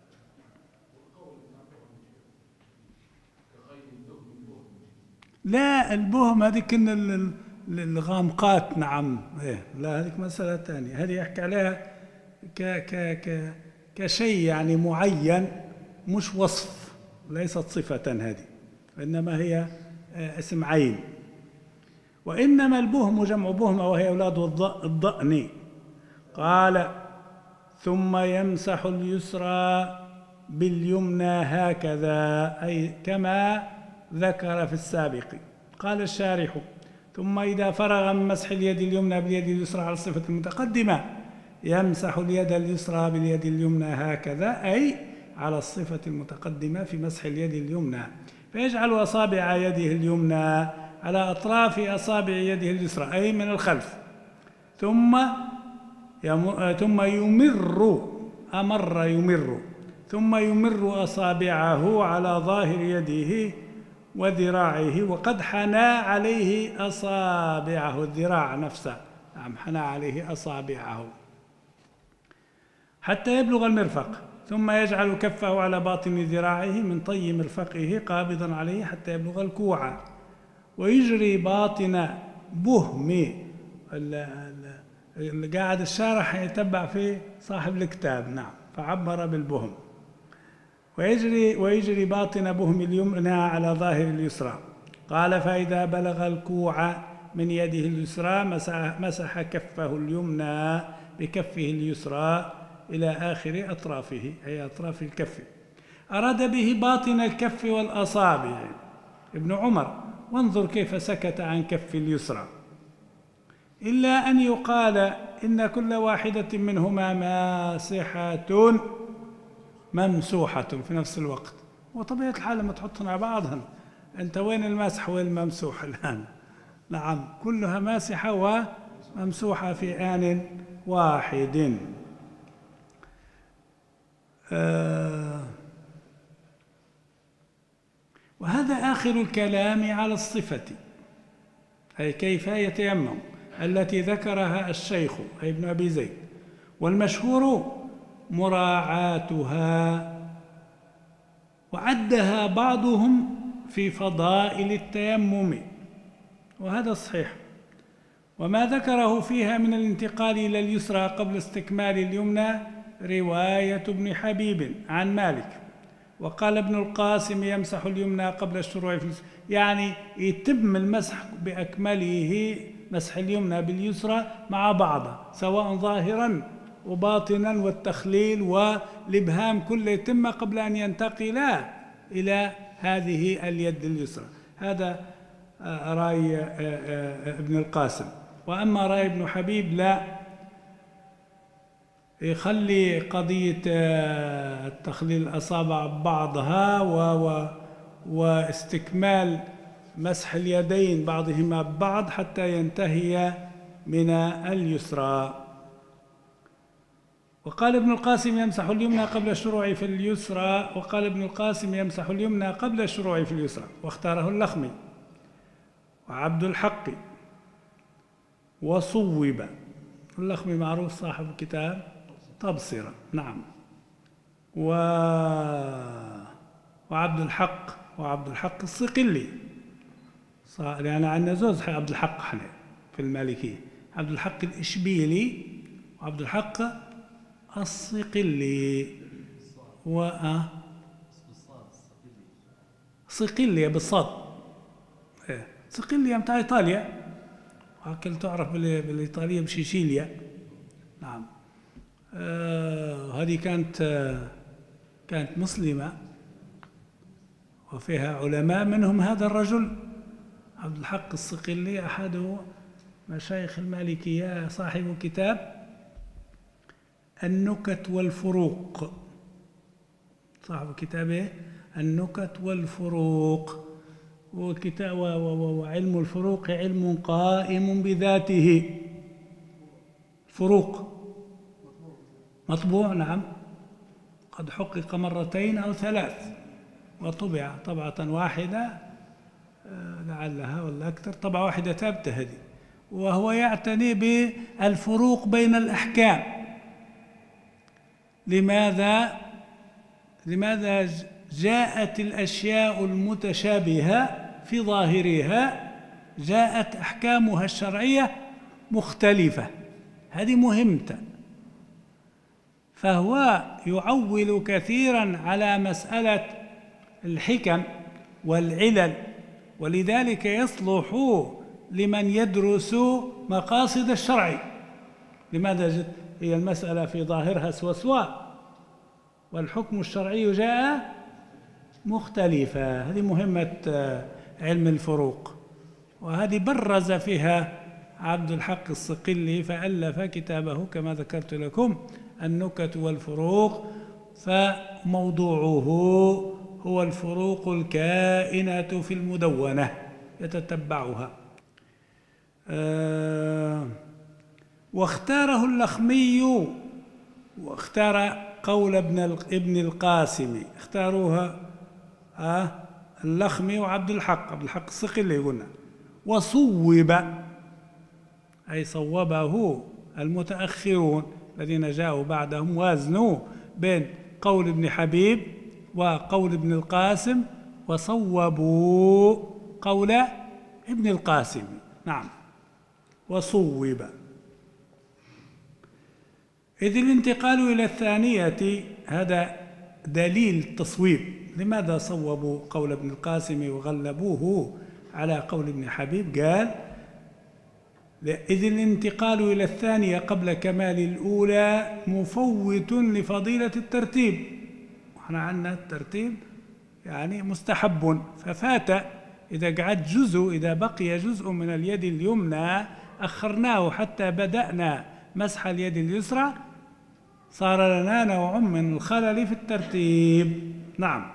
لا البهم هذيك الغامقات، نعم إيه، لا هذيك مسألة ثانية، هذه يحكي عليها ك ك ك كشيء يعني معين، مش وصف، ليست صفة هذه، إنما هي اسم عين. وإنما البهم جمع بهمة وهي أولاد الضأن. قال ثم يمسح اليسرى باليمنى هكذا، أي كما ذكر في السابق. قال الشارح ثم إذا فرغ من مسح اليد اليمنى باليد اليسرى على الصفة المتقدمة يمسح اليد اليسرى باليد اليمنى هكذا، أي على الصفة المتقدمة في مسح اليد اليمنى، فيجعل أصابع يده اليمنى على أطراف أصابع يده اليسرى أي من الخلف، ثم ثم يمر أمر يمر ثم يمر أصابعه على ظاهر يده وذراعه، وقد حنى عليه أصابعه، الذراع نفسه، نعم حنى عليه أصابعه حتى يبلغ المرفق، ثم يجعل كفه على باطن ذراعه من طي مرفقه قابضا عليه حتى يبلغ الكوع، ويجري باطن بهم. اللي قاعد الشارح يتبع فيه صاحب الكتاب، نعم، فعبر بالبهم. ويجري ويجري باطن بهم اليمنى على ظاهر اليسرى. قال فإذا بلغ الكوع من يده اليسرى مسح, مسح كفه اليمنى بكفه اليسرى إلى آخر أطرافه، أي أطراف الكف. أراد به باطن الكف والأصابع ابن عمر، وانظر كيف سكت عن كف اليسرى، إلا أن يقال إن كل واحدة منهما ماسحة ممسوحة في نفس الوقت. وطبيعة الحال لما تحطهم على بعضهم، أنت وين الماسح وين الممسوح الآن؟ نعم كلها ماسحة وممسوحة في آن واحد. آه وهذا آخر الكلام على الصفة، أي كيف يتيمم، التي ذكرها الشيخ أي ابن أبي زيد، والمشهور مراعاتها، وعدها بعضهم في فضائل التيمم، وهذا صحيح. وما ذكره فيها من الانتقال إلى اليسرى قبل استكمال اليمنى رواية ابن حبيب عن مالك. وقال ابن القاسم يمسح اليمنى قبل الشروع في اليسرى، يعني يتم المسح بأكمله، مسح اليمنى باليسرى مع بعض سواء ظاهرا وباطنا، والتخليل والإبهام كله يتم قبل أن ينتقل إلى هذه اليد اليسرى. هذا رأي ابن القاسم. وأما رأي ابن حبيب لا، يخلي قضية التخليل الأصابع ببعضها و و واستكمال مسح اليدين بعضهما ببعض حتى ينتهي من اليسرى. وقال ابن القاسم يمسح اليمنى قبل الشروع في اليسرى وقال ابن القاسم يمسح اليمنى قبل الشروع في اليسرى، واختاره اللخمي وعبد الحق وصوب. واللخمي معروف صاحب كتاب تبصرة. نعم. و... وعبد الحق وعبد الحق الصقلي، لأن عندنا زوز عبد الحق احنا في المالكية، عبد الحق الإشبيلي وعبد الحق الصقلي. و صقلية بالصاد، صقلية متاع إيطاليا، وهكذا تعرف بالإيطالية بشيشيليا. نعم. آه هذه كانت آه كانت مسلمة وفيها علماء، منهم هذا الرجل عبد الحق الصقلي أحد مشايخ المالكية، صاحب كتاب النكت والفروق، صاحب كتابه النكت والفروق. وكتاب وعلم الفروق علم قائم بذاته. فروق مطبوع، نعم، قد حقق مرتين أو ثلاث، وطبع طبعة واحدة لعلها ولا أكثر، طبعة واحدة ثابتة هذه. وهو يعتني بالفروق بين الأحكام. لماذا لماذا جاءت الأشياء المتشابهة في ظاهرها جاءت أحكامها الشرعية مختلفة؟ هذه مهمة. فهو يعول كثيرا على مسألة الحكم والعلل، ولذلك يصلح لمن يدرس مقاصد الشرع. لماذا هي المسألة في ظاهرها سوسواء والحكم الشرعي جاء مختلفة؟ هذه مهمة علم الفروق، وهذه برز فيها عبد الحق الصقلي، فألف كتابه كما ذكرت لكم النكت والفروق. فموضوعه هو الفروق الكائنة في المدونة يتتبعها. أه واختاره اللخمي، واختار قول ابن ابن القاسم، اختاروها آه اللخمي وعبد الحق عبد الحق الصقلي قلنا. وصوب أي صوبه المتأخرون الذين جاءوا بعدهم، وازنوا بين قول ابن حبيب وقول ابن القاسم، وصوبوا قول ابن القاسم. نعم. وصوب. إذ الانتقال إلى الثانية هذا دليل التصويب. لماذا صوبوا قول ابن القاسم وغلبوه على قول ابن حبيب؟ قال إذ الانتقال إلى الثانية قبل كمال الأولى مفوت لفضيلة الترتيب. احنا عندنا الترتيب يعني مستحب، ففات إذا قعد جزء، إذا بقي جزء من اليد اليمنى أخرناه حتى بدأنا مسح اليد اليسرى، صار لنا نوع من الخلل في الترتيب. نعم.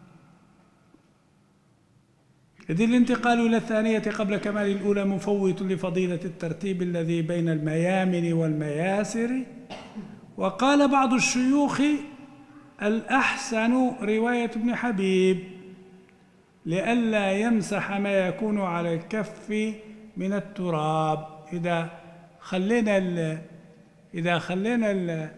إذ الانتقال إلى الثانية قبل كمال الأولى مفوت لفضيلة الترتيب الذي بين الميامن والمياسر. وقال بعض الشيوخ الأحسن رواية ابن حبيب لئلا يمسح ما يكون على الكف من التراب. إذا خلينا ال إذا خلينا ال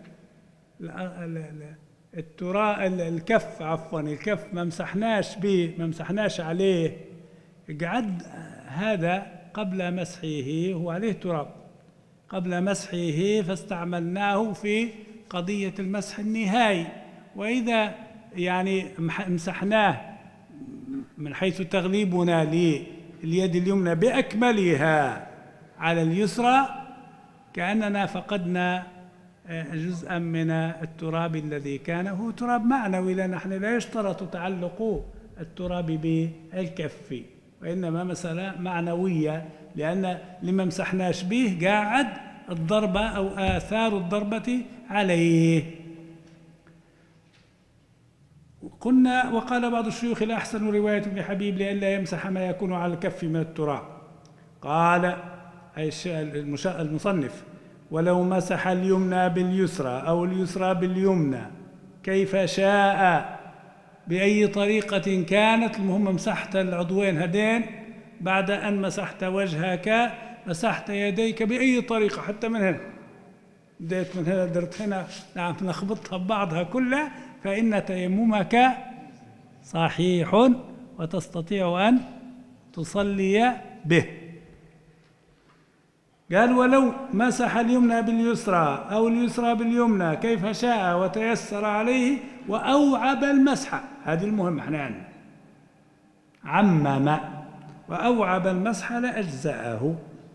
التراب الكف عفوا الكف ما مسحناش به ما مسحناش عليه، قعد هذا قبل مسحه هو عليه تراب قبل مسحه، فاستعملناه في قضية المسح النهائي. وإذا يعني مسحناه من حيث تغليبنا لليد اليمنى بأكملها على اليسرى كأننا فقدنا جزءا من التراب الذي كان هو تراب معنوي، لأن نحن لا يشترط تعلق التراب بالكف، وإنما مسألة معنوية، لأن لما مسحناش به قاعد الضربة أو آثار الضربة عليه. قلنا وقال بعض الشيوخ الأحسن رواية ابن حبيب لئلا يمسح ما يكون على الكف من التراب. قال أي المصنف ولو مسح اليمنى باليسرى أو اليسرى باليمنى كيف شاء بأي طريقة كانت، المهم مسحت العضوين هذين بعد أن مسحت وجهك مسحت يديك بأي طريقة حتى من هنا بديت من هنا درت هنا، نعم لخبطتها ببعضها كلها، فإن تيممك صحيح وتستطيع أن تصلي به. قال ولو مسح اليمنى باليسرى أو اليسرى باليمنى كيف شاء وتيسر عليه وأوعب المسح، هذه المهمة احنا عندنا، عمم وأوعب المسح لأجزأه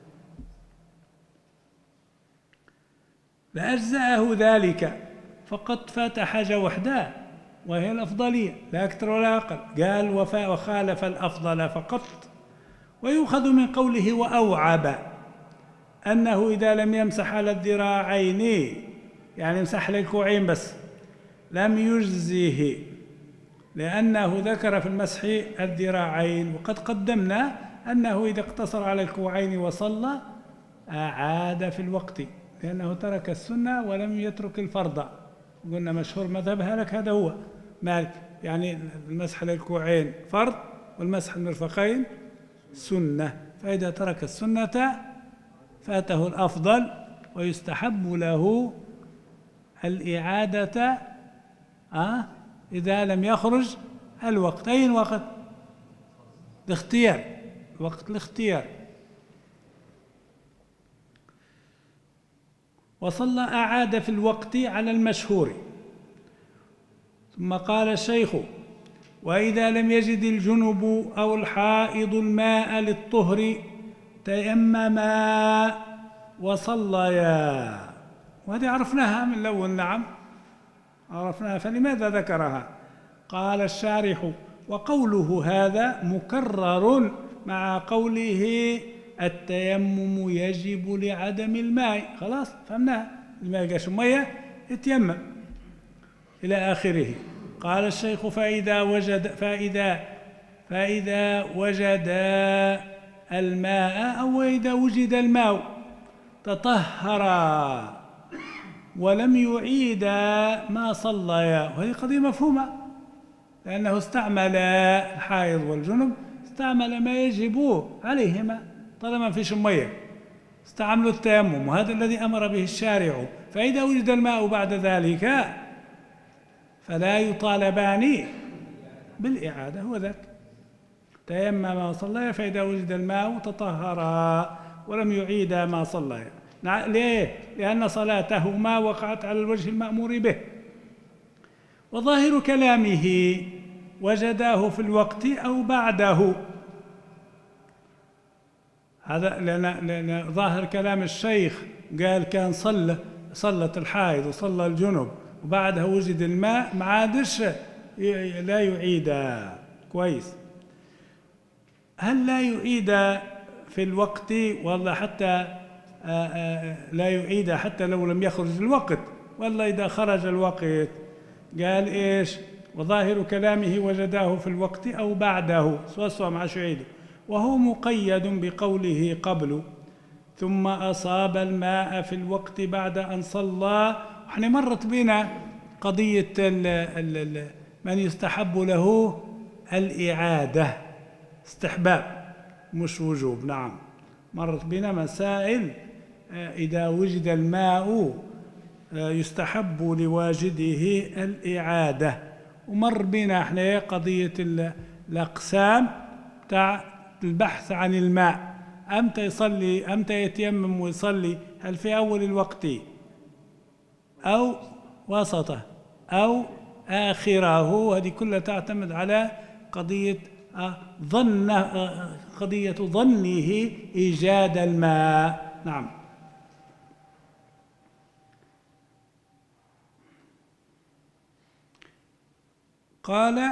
لأجزأه ذلك، فقد فات حاجة وحده وهي الأفضلية لا أكثر ولا أقل. قال وفاء وخالف الأفضل فقط. ويؤخذ من قوله وأوعب أنه إذا لم يمسح على الذراعين، يعني يمسح للكوعين بس، لم يجزه، لأنه ذكر في المسح الذراعين، وقد قدمنا أنه إذا اقتصر على الكوعين وصلى أعاد في الوقت، لأنه ترك السنة ولم يترك الفرض. قلنا مشهور مذهب هلك هذا هو مالك، يعني المسح للكوعين فرض والمسح المرفقين سنة، فإذا ترك السنة فاته الأفضل، ويستحب له الإعادة أه إذا لم يخرج الوقت. أي وقت؟ الاختيار، وقت الاختيار. وصلى أعاد في الوقت على المشهور. ثم قال الشيخ وإذا لم يجد الجنب أو الحائض الماء للطهر تيمما وصليا. وهذه عرفناها من الأول، نعم عرفناها، فلماذا ذكرها؟ قال الشارح وقوله هذا مكرر مع قوله التيمم يجب لعدم الماء، خلاص فهمناها، الماء قاش مية يتيمم إلى آخره. قال الشيخ فإذا وجد فإذا فإذا وجد الماء أو إذا وجد الماء تطهر ولم يعيد ما صليا، وهذه قضية مفهومة، لأنه استعمل الحائض والجنب، استعمل ما يجب عليهما طالما فيش مية، استعملوا التيمم، وهذا الذي أمر به الشارع. فإذا وجد الماء بعد ذلك فلا يطالبان بالإعادة، هو ذاك تيمم وصليا فإذا وجد الماء تطهرا ولم يعيد ما صليا. ليه؟ لأن صلاتهما وقعت على الوجه المأمور به. وظاهر كلامه وجداه في الوقت أو بعده، هذا لأن, لأن ظاهر كلام الشيخ قال كان صلى صلت الحائض وصلى الجنب وبعدها وجد الماء ما عادش لا يعيد. كويس. هل لا يعيد في الوقت ولا حتى آآ آآ لا يعيد حتى لو لم يخرج الوقت، ولا إذا خرج الوقت؟ قال إيش؟ وظاهر كلامه وجداه في الوقت أو بعده، سوى مع شعيده، وهو مقيد بقوله قبل ثم أصاب الماء في الوقت بعد أن صلى. احنا مرت بنا قضية ال ال ال من يستحب له الإعادة، استحباب مش وجوب، نعم مرت بنا مسائل إذا وجد الماء يستحب لواجده الإعادة، ومر بنا احنا قضية الأقسام تاع البحث عن الماء، أمتى يصلي أمتى يتيمم ويصلي، هل في أول الوقت أو وسطه أو آخره؟ هذه كلها تعتمد على قضية ظن قضية ظنه إيجاد الماء. نعم. قال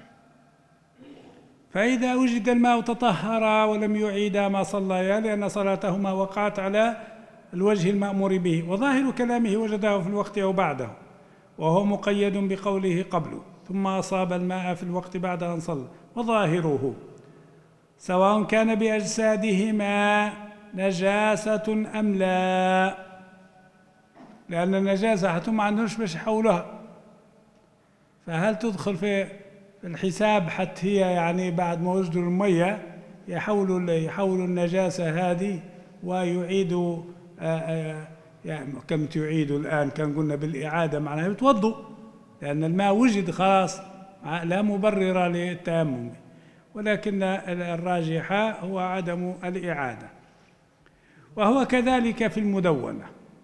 فإذا وجد الماء تطهر ولم يعيدا ما صليا، لأن صلاتهما وقعت على الوجه المأمور به. وظاهر كلامه وجده في الوقت أو بعده، وهو مقيد بقوله قبل ثم أصاب الماء في الوقت بعد أن صلى. وظاهره سواء كان بأجسادهما نجاسة أم لا، لأن النجاسة حتى ما عندهمش باش يحولها، فهل تدخل في الحساب حتى هي يعني بعد ما وجدوا المية يحولوا يحولوا النجاسة هذه ويعيدوا يعني كم تعيد الآن، كان قلنا بالإعادة معناها بتوضوا، لأن الماء وجد خلاص، لا مبرر للتيمم، ولكن الراجح هو عدم الإعادة. وهو كذلك في المدونة.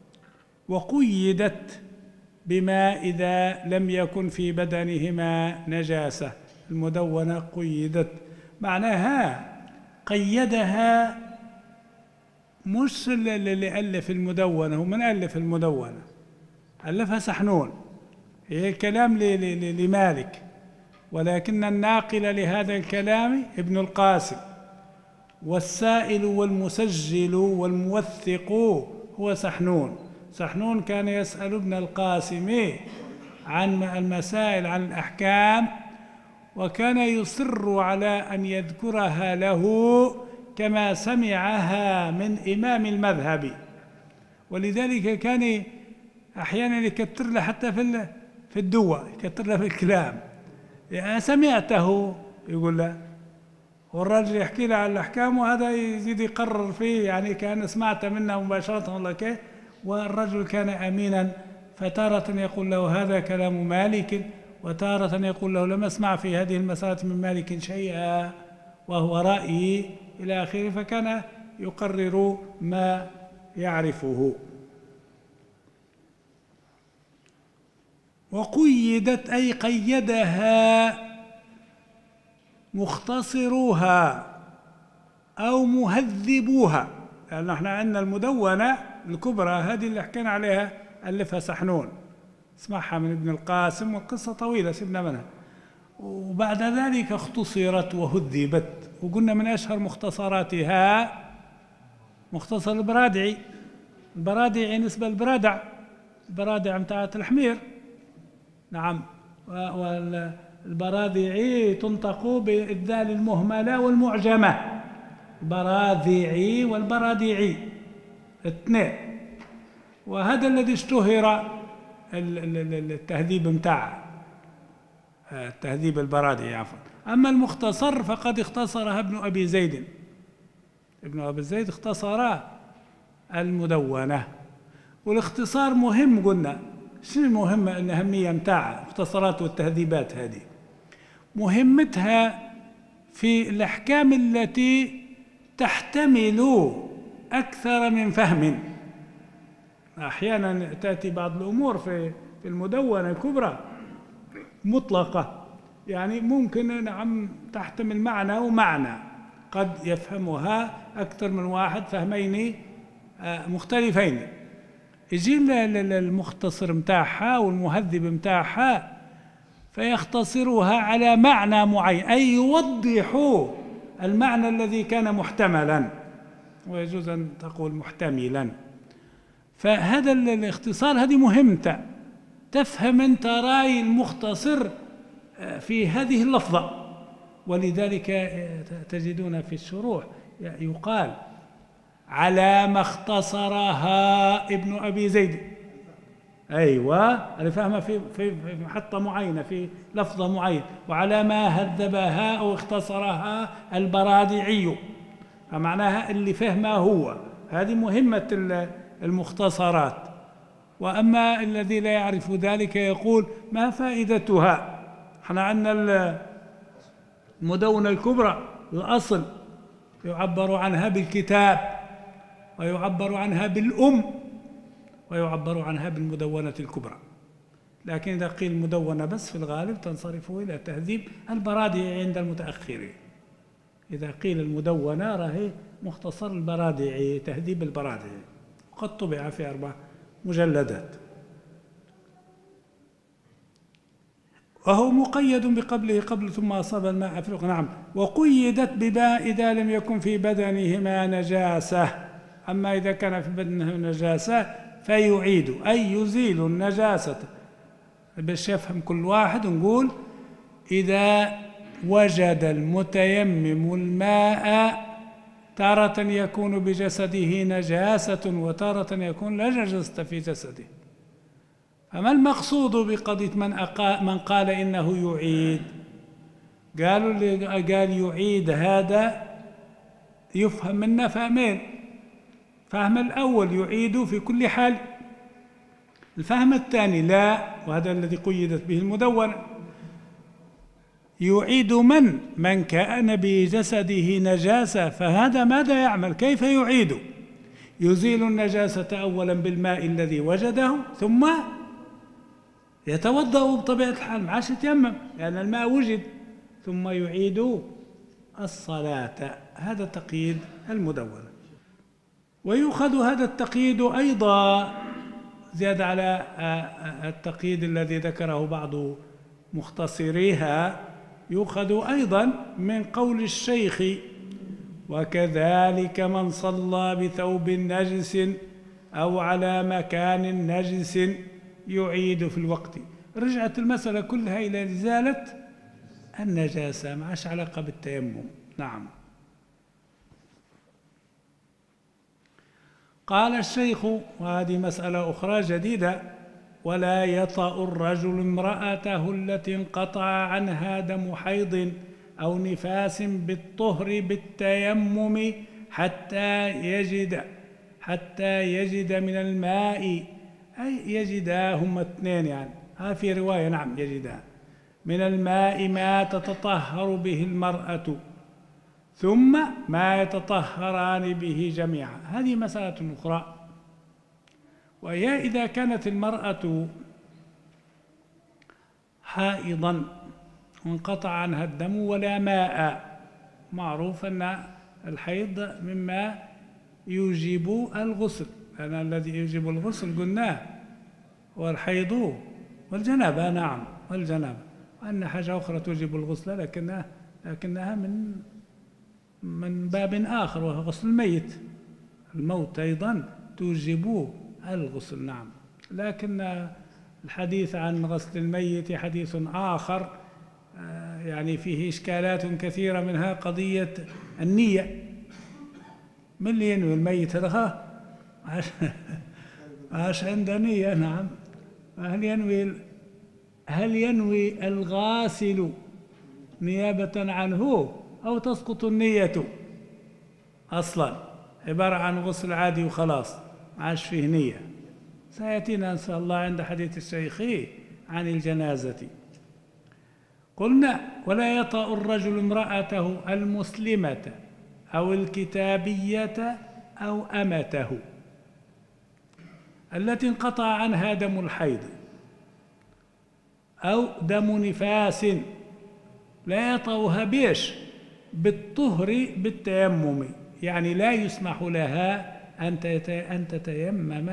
وقيدت بما إذا لم يكن في بدنهما نجاسة. المدونة قيدت معناها قيدها، مش اللي ألف المدونة، هو من ألف المدونة؟ ألفها سحنون، هي كلام لمالك، ولكن الناقل لهذا الكلام ابن القاسم، والسائل والمسجل والموثق هو سحنون. سحنون كان يسأل ابن القاسم عن المسائل عن الأحكام، وكان يصر على أن يذكرها له كما سمعها من إمام المذهب، ولذلك كان أحيانا يكتر له حتى في في الدواء، يكتر له في الكلام، يعني سمعته يقول له، والرجل يحكي له عن الأحكام وهذا يزيد يقرر فيه، يعني كان سمعت منه مباشرة والله كيف. والرجل كان أمينا، فتارة يقول له هذا كلام مالك، وتارة يقول له لم أسمع في هذه المسألة من مالك شيئا وهو رأيي إلى آخره، فكان يقرر ما يعرفه. وقيدت أي قيدها مختصروها أو مهذبوها، لأن احنا عندنا المدونة الكبرى هذه اللي حكينا عليها ألفها سحنون، اسمعها من ابن القاسم، والقصة طويلة سيبنا منها. وبعد ذلك اختصرت وهذبت، وقلنا من أشهر مختصراتها مختصر البرادعي. البرادعي نسبة البرادع، البرادع متاعت الحمير، نعم. والبراذعي تنطق بالذال المهملة والمعجمة، البراذعي والبرادعي اثنين. وهذا الذي اشتهر التهذيب متاعه، التهذيب البرادعي عفوا. أما المختصر فقد اختصرها ابن أبي زيد، ابن أبي زيد اختصر المدونة. والاختصار مهم، قلنا شنو المهمة؟ الأهمية متاعها المختصرات والتهذيبات هذه مهمتها في الأحكام التي تحتمل أكثر من فهم. أحيانا تأتي بعض الأمور في في المدونة الكبرى مطلقة، يعني ممكن نعم تحتمل معنى ومعنى، قد يفهمها أكثر من واحد فهمين مختلفين. يجي المختصر متاعها والمهذب متاعها فيختصرها على معنى معين، أي يوضح المعنى الذي كان محتملا، ويجوز أن تقول محتملا. فهذا الاختصار هذه مهمته، تفهم أنت رأي المختصر في هذه اللفظة. ولذلك تجدون في الشروح يقال على ما اختصرها ابن أبي زيد، أيوة أنا فاهمة في في محطة معينة في لفظة معينة، وعلى ما هذبها أو اختصرها البرادعي، فمعناها اللي فهمه هو. هذه مهمة المختصرات. وأما الذي لا يعرف ذلك يقول ما فائدتها؟ احنا عندنا المدونة الكبرى الأصل يعبر عنها بالكتاب، ويعبر عنها بالأم، ويعبر عنها بالمدونة الكبرى. لكن إذا قيل المدونة بس في الغالب تنصرف إلى تهذيب البرادعي عند المتأخرين. إذا قيل المدونة راهي مختصر البرادعي، تهذيب البرادعي، وقد طبع في أربع مجلدات. وهو مقيد بقبله قبل ثم أصاب الماء في الأخرى. نعم. وقيدت بباء إذا لم يكن في بدنهما نجاسة. أما إذا كان في بدنه نجاسة فيعيد، أي يزيل النجاسة. باش يفهم كل واحد نقول إذا وجد المتيمم الماء تارة يكون بجسده نجاسة وتارة يكون لا نجاسة في جسده. فما المقصود بقضية من, من قال إنه يعيد؟ قالوا اللي قال يعيد هذا يفهم منا فهمين. الفهم الأول يعيد في كل حال. الفهم الثاني لا، وهذا الذي قيدت به المدونة، يعيد من من كان بجسده نجاسة، فهذا ماذا يعمل؟ كيف يعيد؟ يزيل النجاسة أولا بالماء الذي وجده، ثم يتوضأ بطبيعة الحال، ما عادش يتيمم لأن الماء وجد، ثم يعيد الصلاة. هذا تقييد المدونة. ويؤخذ هذا التقييد أيضا زيادة على التقييد الذي ذكره بعض مختصريها، يؤخذ أيضا من قول الشيخ: وكذلك من صلى بثوب نجس أو على مكان نجس يعيد في الوقت. رجعت المسألة كلها إلى إزالة النجاسة، ما عادش علاقة بالتيمم. نعم. قال الشيخ، وهذه مسألة أخرى جديدة: ولا يطأ الرجل امرأته التي انقطع عنها دم حيض أو نفاس بالطهر بالتيمم حتى يجد حتى يجد من الماء، أي يجدا، هم اثنين يعني، ها في رواية نعم يجدا من الماء ما تتطهر به المرأة، ثم ما يتطهران به جميعا. هذه مسألة أخرى، وهي إذا كانت المرأة حائضا وانقطع عنها الدم ولا ماء، معروف أن الحيض مما يوجب الغسل، لأن الذي يوجب الغسل قلناه هو الحيض والجنابة. نعم، والجنابة، وأن حاجة أخرى توجب الغسل لكنها لكنها من من باب آخر، وهو غسل الميت. الموت أيضا توجب الغسل. نعم، لكن الحديث عن غسل الميت حديث آخر، يعني فيه إشكالات كثيرة، منها قضية النية. من اللي ينوي الميت هذا؟ عاش عند نية. نعم. هل ينوي هل ينوي الغاسل نيابة عنه أو تسقط النية أصلا؟ عبارة عن غسل عادي وخلاص، ما عاش فيه نية. سيأتينا إن شاء الله عند حديث الشيخ عن الجنازة. قلنا: ولا يطأ الرجل امرأته المسلمة أو الكتابية أو أمته التي انقطع عنها دم الحيض أو دم نفاس، لا يطأها بيش؟ بالطهر بالتيمم، يعني لا يسمح لها أن تتيمم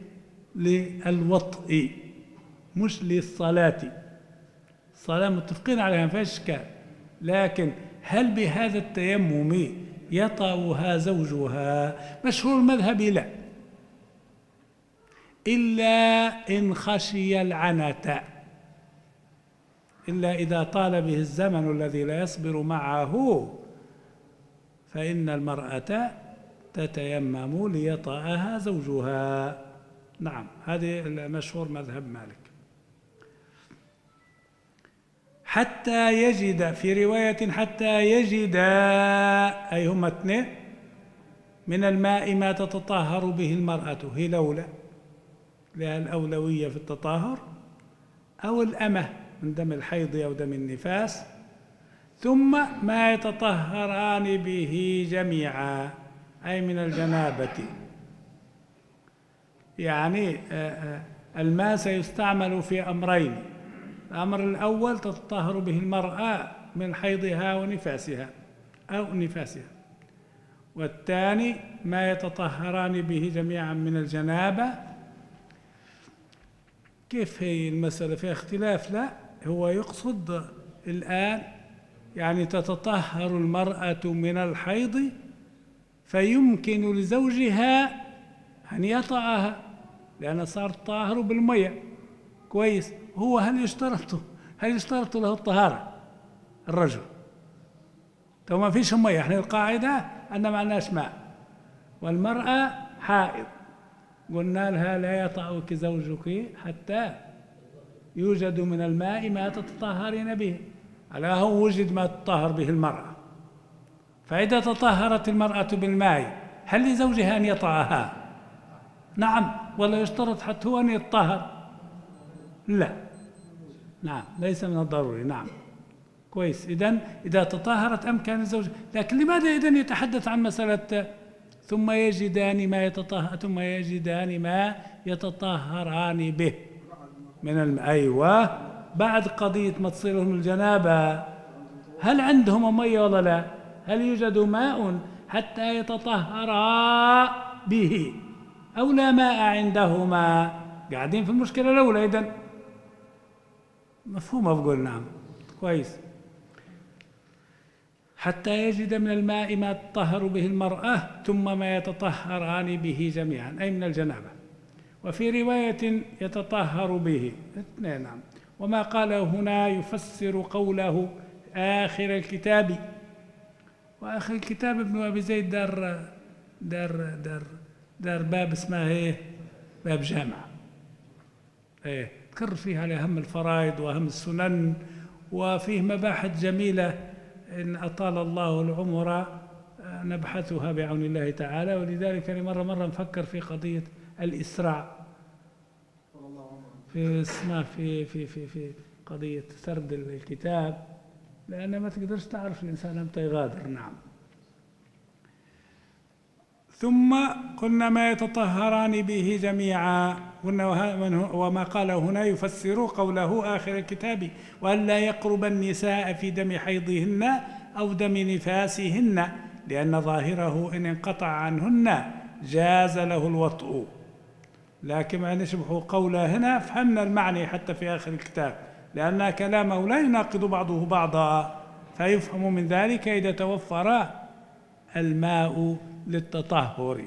للوطء مش للصلاة. الصلاة متفقين عليها ما فيش إشكال، لكن هل بهذا التيمم يطأها زوجها؟ مشهور المذهب لا، إلا إن خشي العنة، إلا إذا طال به الزمن الذي لا يصبر معه، فإن المرأة تتيمم ليطأها زوجها. نعم، هذه المشهور مذهب مالك. حتى يجد، في رواية حتى يجد، أي هم اثنين، من الماء ما تتطهر به المرأة، هي الأولى لها الأولوية في التطهر، أو الأمة من دم الحيض أو دم النفاس، ثم ما يتطهران به جميعا، أي من الجنابة. يعني الماء سيستعمل في أمرين: الأمر الأول تتطهر به المرأة من حيضها ونفاسها أو نفاسها، والثاني ما يتطهران به جميعا من الجنابة. كيف هي المسألة؟ فيها اختلاف. لا، هو يقصد الآن يعني تتطهر المرأة من الحيض فيمكن لزوجها أن يطأها، لأن صار طاهر بالمية كويس. هو هل يشترط هل يشترط له الطهارة الرجل؟ تو ما فيش مية، احنا القاعدة أن ما عندناش ماء، والمرأة حائض، قلنا لها لا يطأك زوجك حتى يوجد من الماء ما تتطهرين به. على هو وجد ما تطهر به المرأة، فإذا تطهرت المرأة بالماء هل لزوجها أن يطأها؟ نعم. ولا يشترط حتى هو أن يتطهر؟ لا. نعم، ليس من الضروري. نعم، كويس. إذن إذا تطهرت أمكن الزوج. لكن لماذا إذن يتحدث عن مسألة ثم يجدان ما يتطهر ثم يجدان ما يتطهران به من الماء؟ أيوة، بعد قضية ما تصير لهم الجنابة، هل عندهم مية ولا لا؟ هل يوجد ماء حتى يتطهرا به أو لا ماء عندهما؟ قاعدين في المشكلة الأولى. إذن مفهومة؟ بقول نعم، كويس. حتى يجد من الماء ما تطهر به المرأة ثم ما يتطهران به جميعا، أي من الجنابة. وفي رواية يتطهر به اثنين. نعم. وما قاله هنا يفسر قوله آخر الكتاب. وآخر الكتاب ابن أبي زيد دار دار دار دار باب اسمه ايه؟ باب جامع. ايه، تكرر فيه على أهم الفرائض وأهم السنن، وفيه مباحث جميلة إن أطال الله العمر نبحثها بعون الله تعالى. ولذلك مرة مرة نفكر في قضية الإسراع في اسمه في في في في قضية سرد الكتاب، لأن ما تقدرش تعرف الإنسان متى يغادر. نعم. ثم قلنا ما يتطهران به جميعا، وما قاله هنا يفسر قوله آخر الكتاب وأن لا يقرب النساء في دم حيضهن أو دم نفاسهن، لأن ظاهره إن انقطع عنهن جاز له الوطء. لكن ما نشبه قوله هنا فهمنا المعنى حتى في آخر الكتاب، لأن كلامه لا يناقض بعضه بعضا، فيفهم من ذلك إذا توفر الماء للتطهر.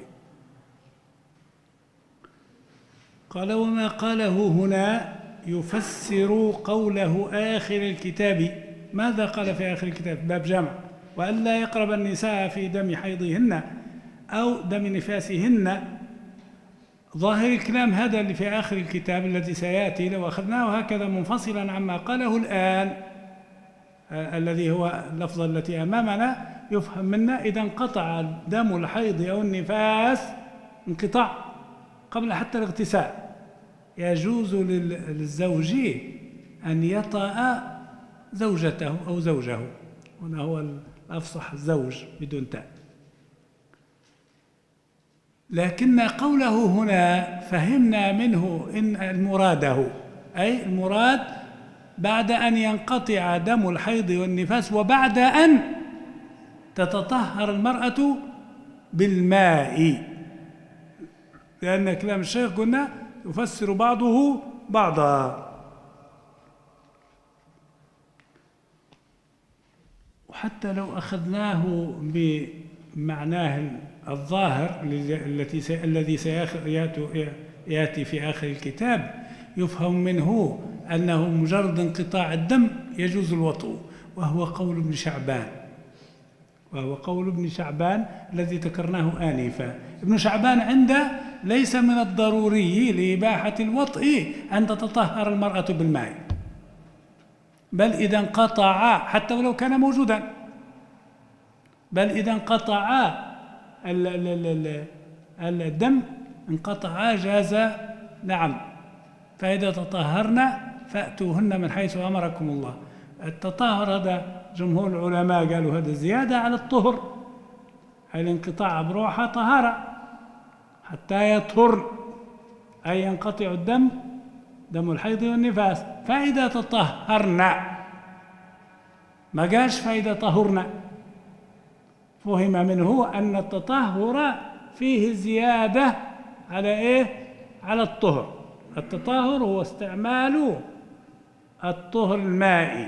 قال وما قاله هنا يفسر قوله آخر الكتاب. ماذا قال في آخر الكتاب؟ باب جمع. وأن لا يقرب النساء في دم حيضهن أو دم نفاسهن. ظاهر الكلام هذا اللي في آخر الكتاب الذي سيأتي لو أخذناه هكذا منفصلا عما قاله الآن آه الذي هو اللفظة التي أمامنا، يفهم منا إذا انقطع دم الحيض أو النفاس انقطاع قبل حتى الاغتسال، يجوز للزوج أن يطأ زوجته أو زوجه. هنا هو الأفصح الزوج بدون تاء. لكن قوله هنا فهمنا منه إن المراده، أي المراد بعد أن ينقطع دم الحيض والنفاس وبعد أن تتطهر المرأة بالماء، لأن كلام الشيخ قلنا يفسر بعضه بعضا. وحتى لو أخذناه بمعناه الظاهر التي الذي سيأتي في آخر الكتاب، يفهم منه أنه مجرد انقطاع الدم يجوز الوطء، وهو قول ابن شعبان وهو قول ابن شعبان الذي ذكرناه آنفا. ابن شعبان عنده ليس من الضروري لإباحة الوطء أن تتطهر المرأة بالماء، بل إذا انقطع حتى ولو كان موجودا، بل إذا انقطع الدم انقطع جاز. نعم. فإذا تطهرنا فأتوهن من حيث أمركم الله. التطهر هذا جمهور العلماء قالوا هذا زيادة على الطهر، الانقطاع بروحه طهارة حتى يطهر، أي ينقطع الدم دم الحيض والنفاس. فإذا تطهرنا، ما قالش فإذا طهرنا. فهم منه أن التطهر فيه زيادة على إيه؟ على الطهر. التطهر هو استعمال الطهر المائي.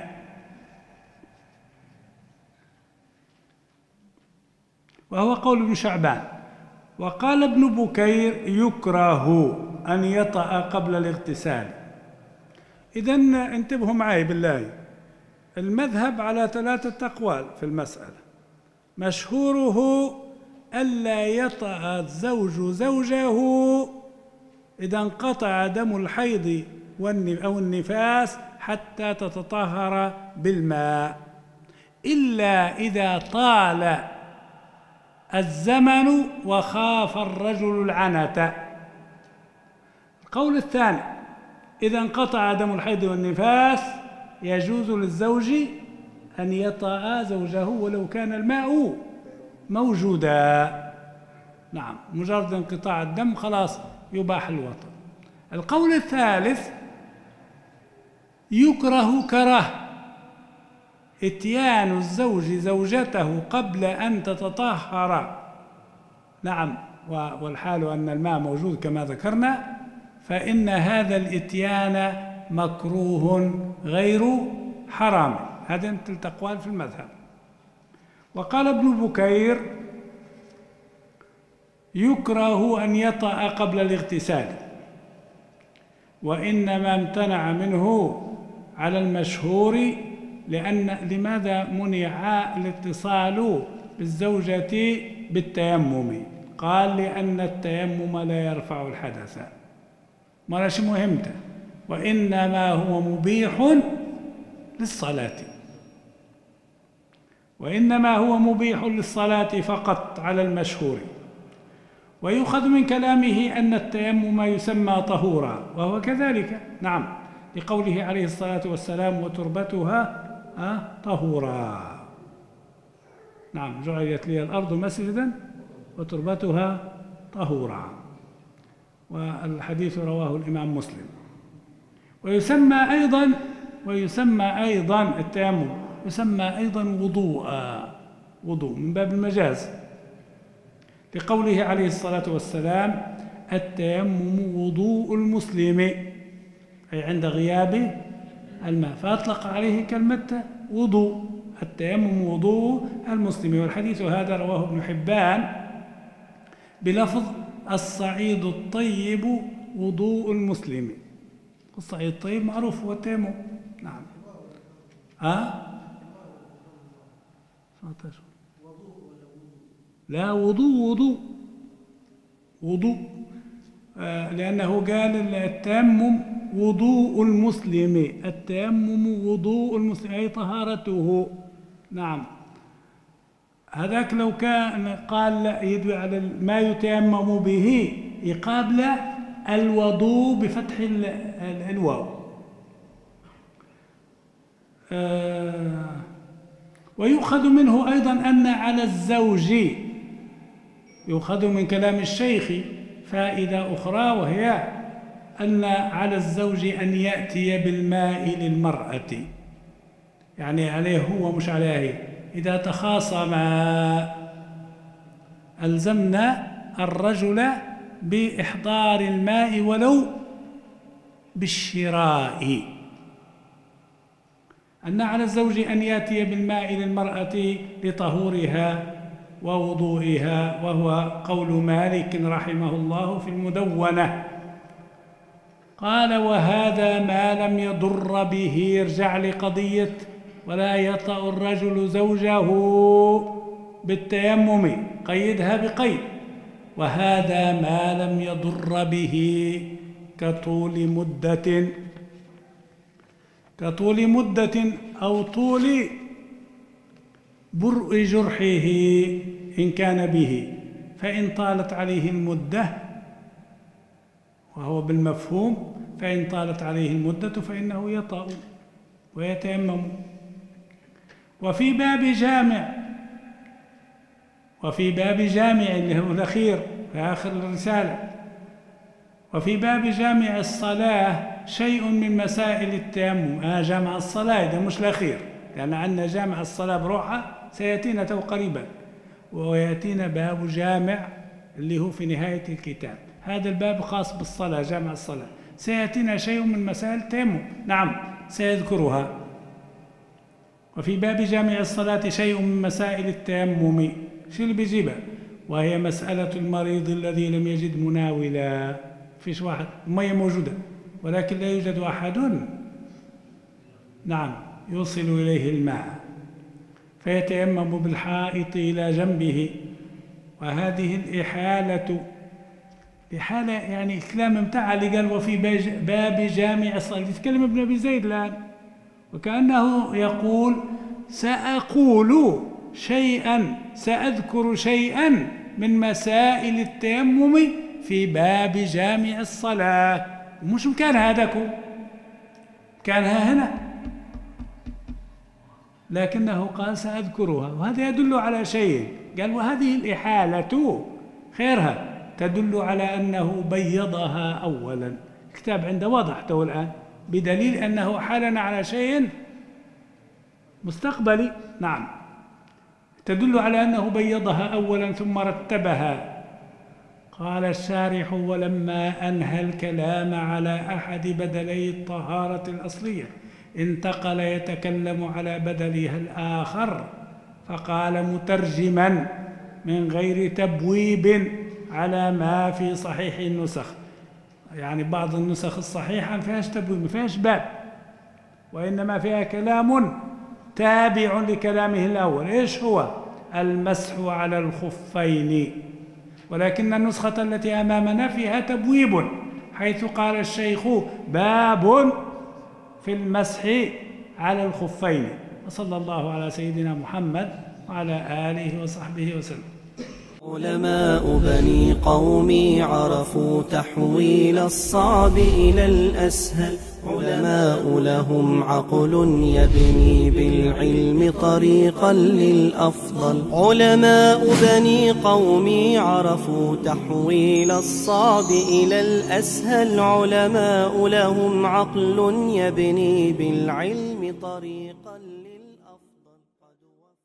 وهو قول ابن شعبان. وقال ابن بكير يكره أن يطأ قبل الاغتسال. إذن انتبهوا معي بالله، المذهب على ثلاثة أقوال في المسألة. مشهوره ألا يطأ الزوج زوجه إذا انقطع دم الحيض أو النفاس حتى تتطهر بالماء، إلا إذا طال الزمن وخاف الرجل العنة. القول الثاني: إذا انقطع دم الحيض والنفاس يجوز للزوج أن يطأ زوجه ولو كان الماء موجودا. نعم، مجرد انقطاع الدم خلاص يباح الوطأ. القول الثالث: يكره كراهة إتيان الزوج زوجته قبل أن تتطهر. نعم، والحال أن الماء موجود كما ذكرنا، فإن هذا الإتيان مكروه غير حرام. هذا ثلاث أقوال في المذهب. وقال ابن بكير: يكره أن يطأ قبل الاغتسال، وإنما امتنع منه على المشهور. لأن لماذا منع الاتصال بالزوجة بالتيمم؟ قال: لأن التيمم لا يرفع الحدث. ماش مهمته، وإنما هو مبيح للصلاة، وإنما هو مبيح للصلاة فقط على المشهور. ويؤخذ من كلامه أن التيمم يسمى طهورا، وهو كذلك. نعم، لقوله عليه الصلاة والسلام: وتربتها طهورا. نعم، جعلت لي الأرض مسجدا وتربتها طهورا. والحديث رواه الإمام مسلم. ويسمى أيضا ويسمى أيضا التيمم يسمى أيضا وضوءا، وضوء من باب المجاز، لقوله عليه الصلاة والسلام: التيمم وضوء المسلم، أي عند غياب الماء، فأطلق عليه كلمة وضوء. التيمم وضوء المسلم. والحديث هذا رواه ابن حبان بلفظ: الصعيد الطيب وضوء المسلم. الصعيد الطيب معروف هو التيمم. نعم. ها؟ لا، وضوء وضوء وضوء آه لأنه قال التيمم وضوء المسلم، التيمم وضوء المسلم أي طهارته. نعم، هذاك لو كان قال يدوي على ما يتيمم به يقابل الوضوء بفتح الواو. آه ويؤخذ منه أيضا أن على الزوج، يؤخذ من كلام الشيخ فائدة أخرى، وهي أن على الزوج أن يأتي بالماء للمرأة، يعني عليه هو مش عليه. إذا تخاصما ألزمنا الرجل بإحضار الماء ولو بالشراء. أن على الزوج أن يأتي بالماء للمرأة لطهورها ووضوئها، وهو قول مالك رحمه الله في المدونة. قال: وهذا ما لم يضر به، يرجع لقضية ولا يطأ الرجل زوجه بالتيمم، قيدها بقيد: وهذا ما لم يضر به كطول مدة كطول مدة أو طول برء جرحه إن كان به، فإن طالت عليه المدة، وهو بالمفهوم، فإن طالت عليه المدة فإنه يطأ ويتيمم. وفي باب جامع وفي باب جامع اللي هو الأخير في آخر الرسالة، وفي باب جامع الصلاة شيء من مسائل التيمم. آه جامع الصلاة ده مش الأخير، لأن عندنا جامع الصلاة بروحها سيأتينا تو قريبا، ويأتينا باب جامع اللي هو في نهاية الكتاب. هذا الباب خاص بالصلاة، جامع الصلاة، سيأتينا شيء من مسائل التيمم. نعم، سيذكرها. وفي باب جامع الصلاة شيء من مسائل التيمم، شو اللي بيجيبها؟ وهي مسألة المريض الذي لم يجد مناولا. فيش واحد، المية موجودة ولكن لا يوجد أحد نعم يوصل إليه الماء، فيتيمم بالحائط إلى جنبه. وهذه الإحالة إحالة يعني كلام متاع اللي قال: وفي باب جامع الصلاة. يتكلم ابن أبي زيد الآن، وكأنه يقول: سأقول شيئا سأذكر شيئا من مسائل التيمم في باب جامع الصلاة. مش مكان هذاك، كانها هنا، لكنه قال سأذكرها، وهذا يدل على شيء. قال وهذه الإحالة خيرها تدل على أنه بيضها أولا. الكتاب عنده واضح تو الآن، بدليل أنه حالنا على شيء مستقبلي. نعم، تدل على أنه بيضها أولا ثم رتبها. قال الشارح ولما أنهى الكلام على أحد بدلي الطهارة الأصلية انتقل يتكلم على بدلها الآخر، فقال مترجما من غير تبويب على ما في صحيح النسخ. يعني بعض النسخ الصحيحة ما فيهاش تبويب، ما فيهاش باب، وإنما فيها كلام تابع لكلامه الأول. إيش هو؟ المسح على الخفين. ولكن النسخة التي أمامنا فيها تبويب، حيث قال الشيخ باب في المسح على الخفين. وصلى الله على سيدنا محمد وعلى آله وصحبه وسلم. علماء بني قومي عرفوا تحويل الصعب إلى الأسهل. علماء لهم عقل يبني بالعلم طريقا للأفضل. علماء بني قومي عرفوا تحويل الصعب إلى الأسهل. علماء لهم عقل يبني بالعلم طريقا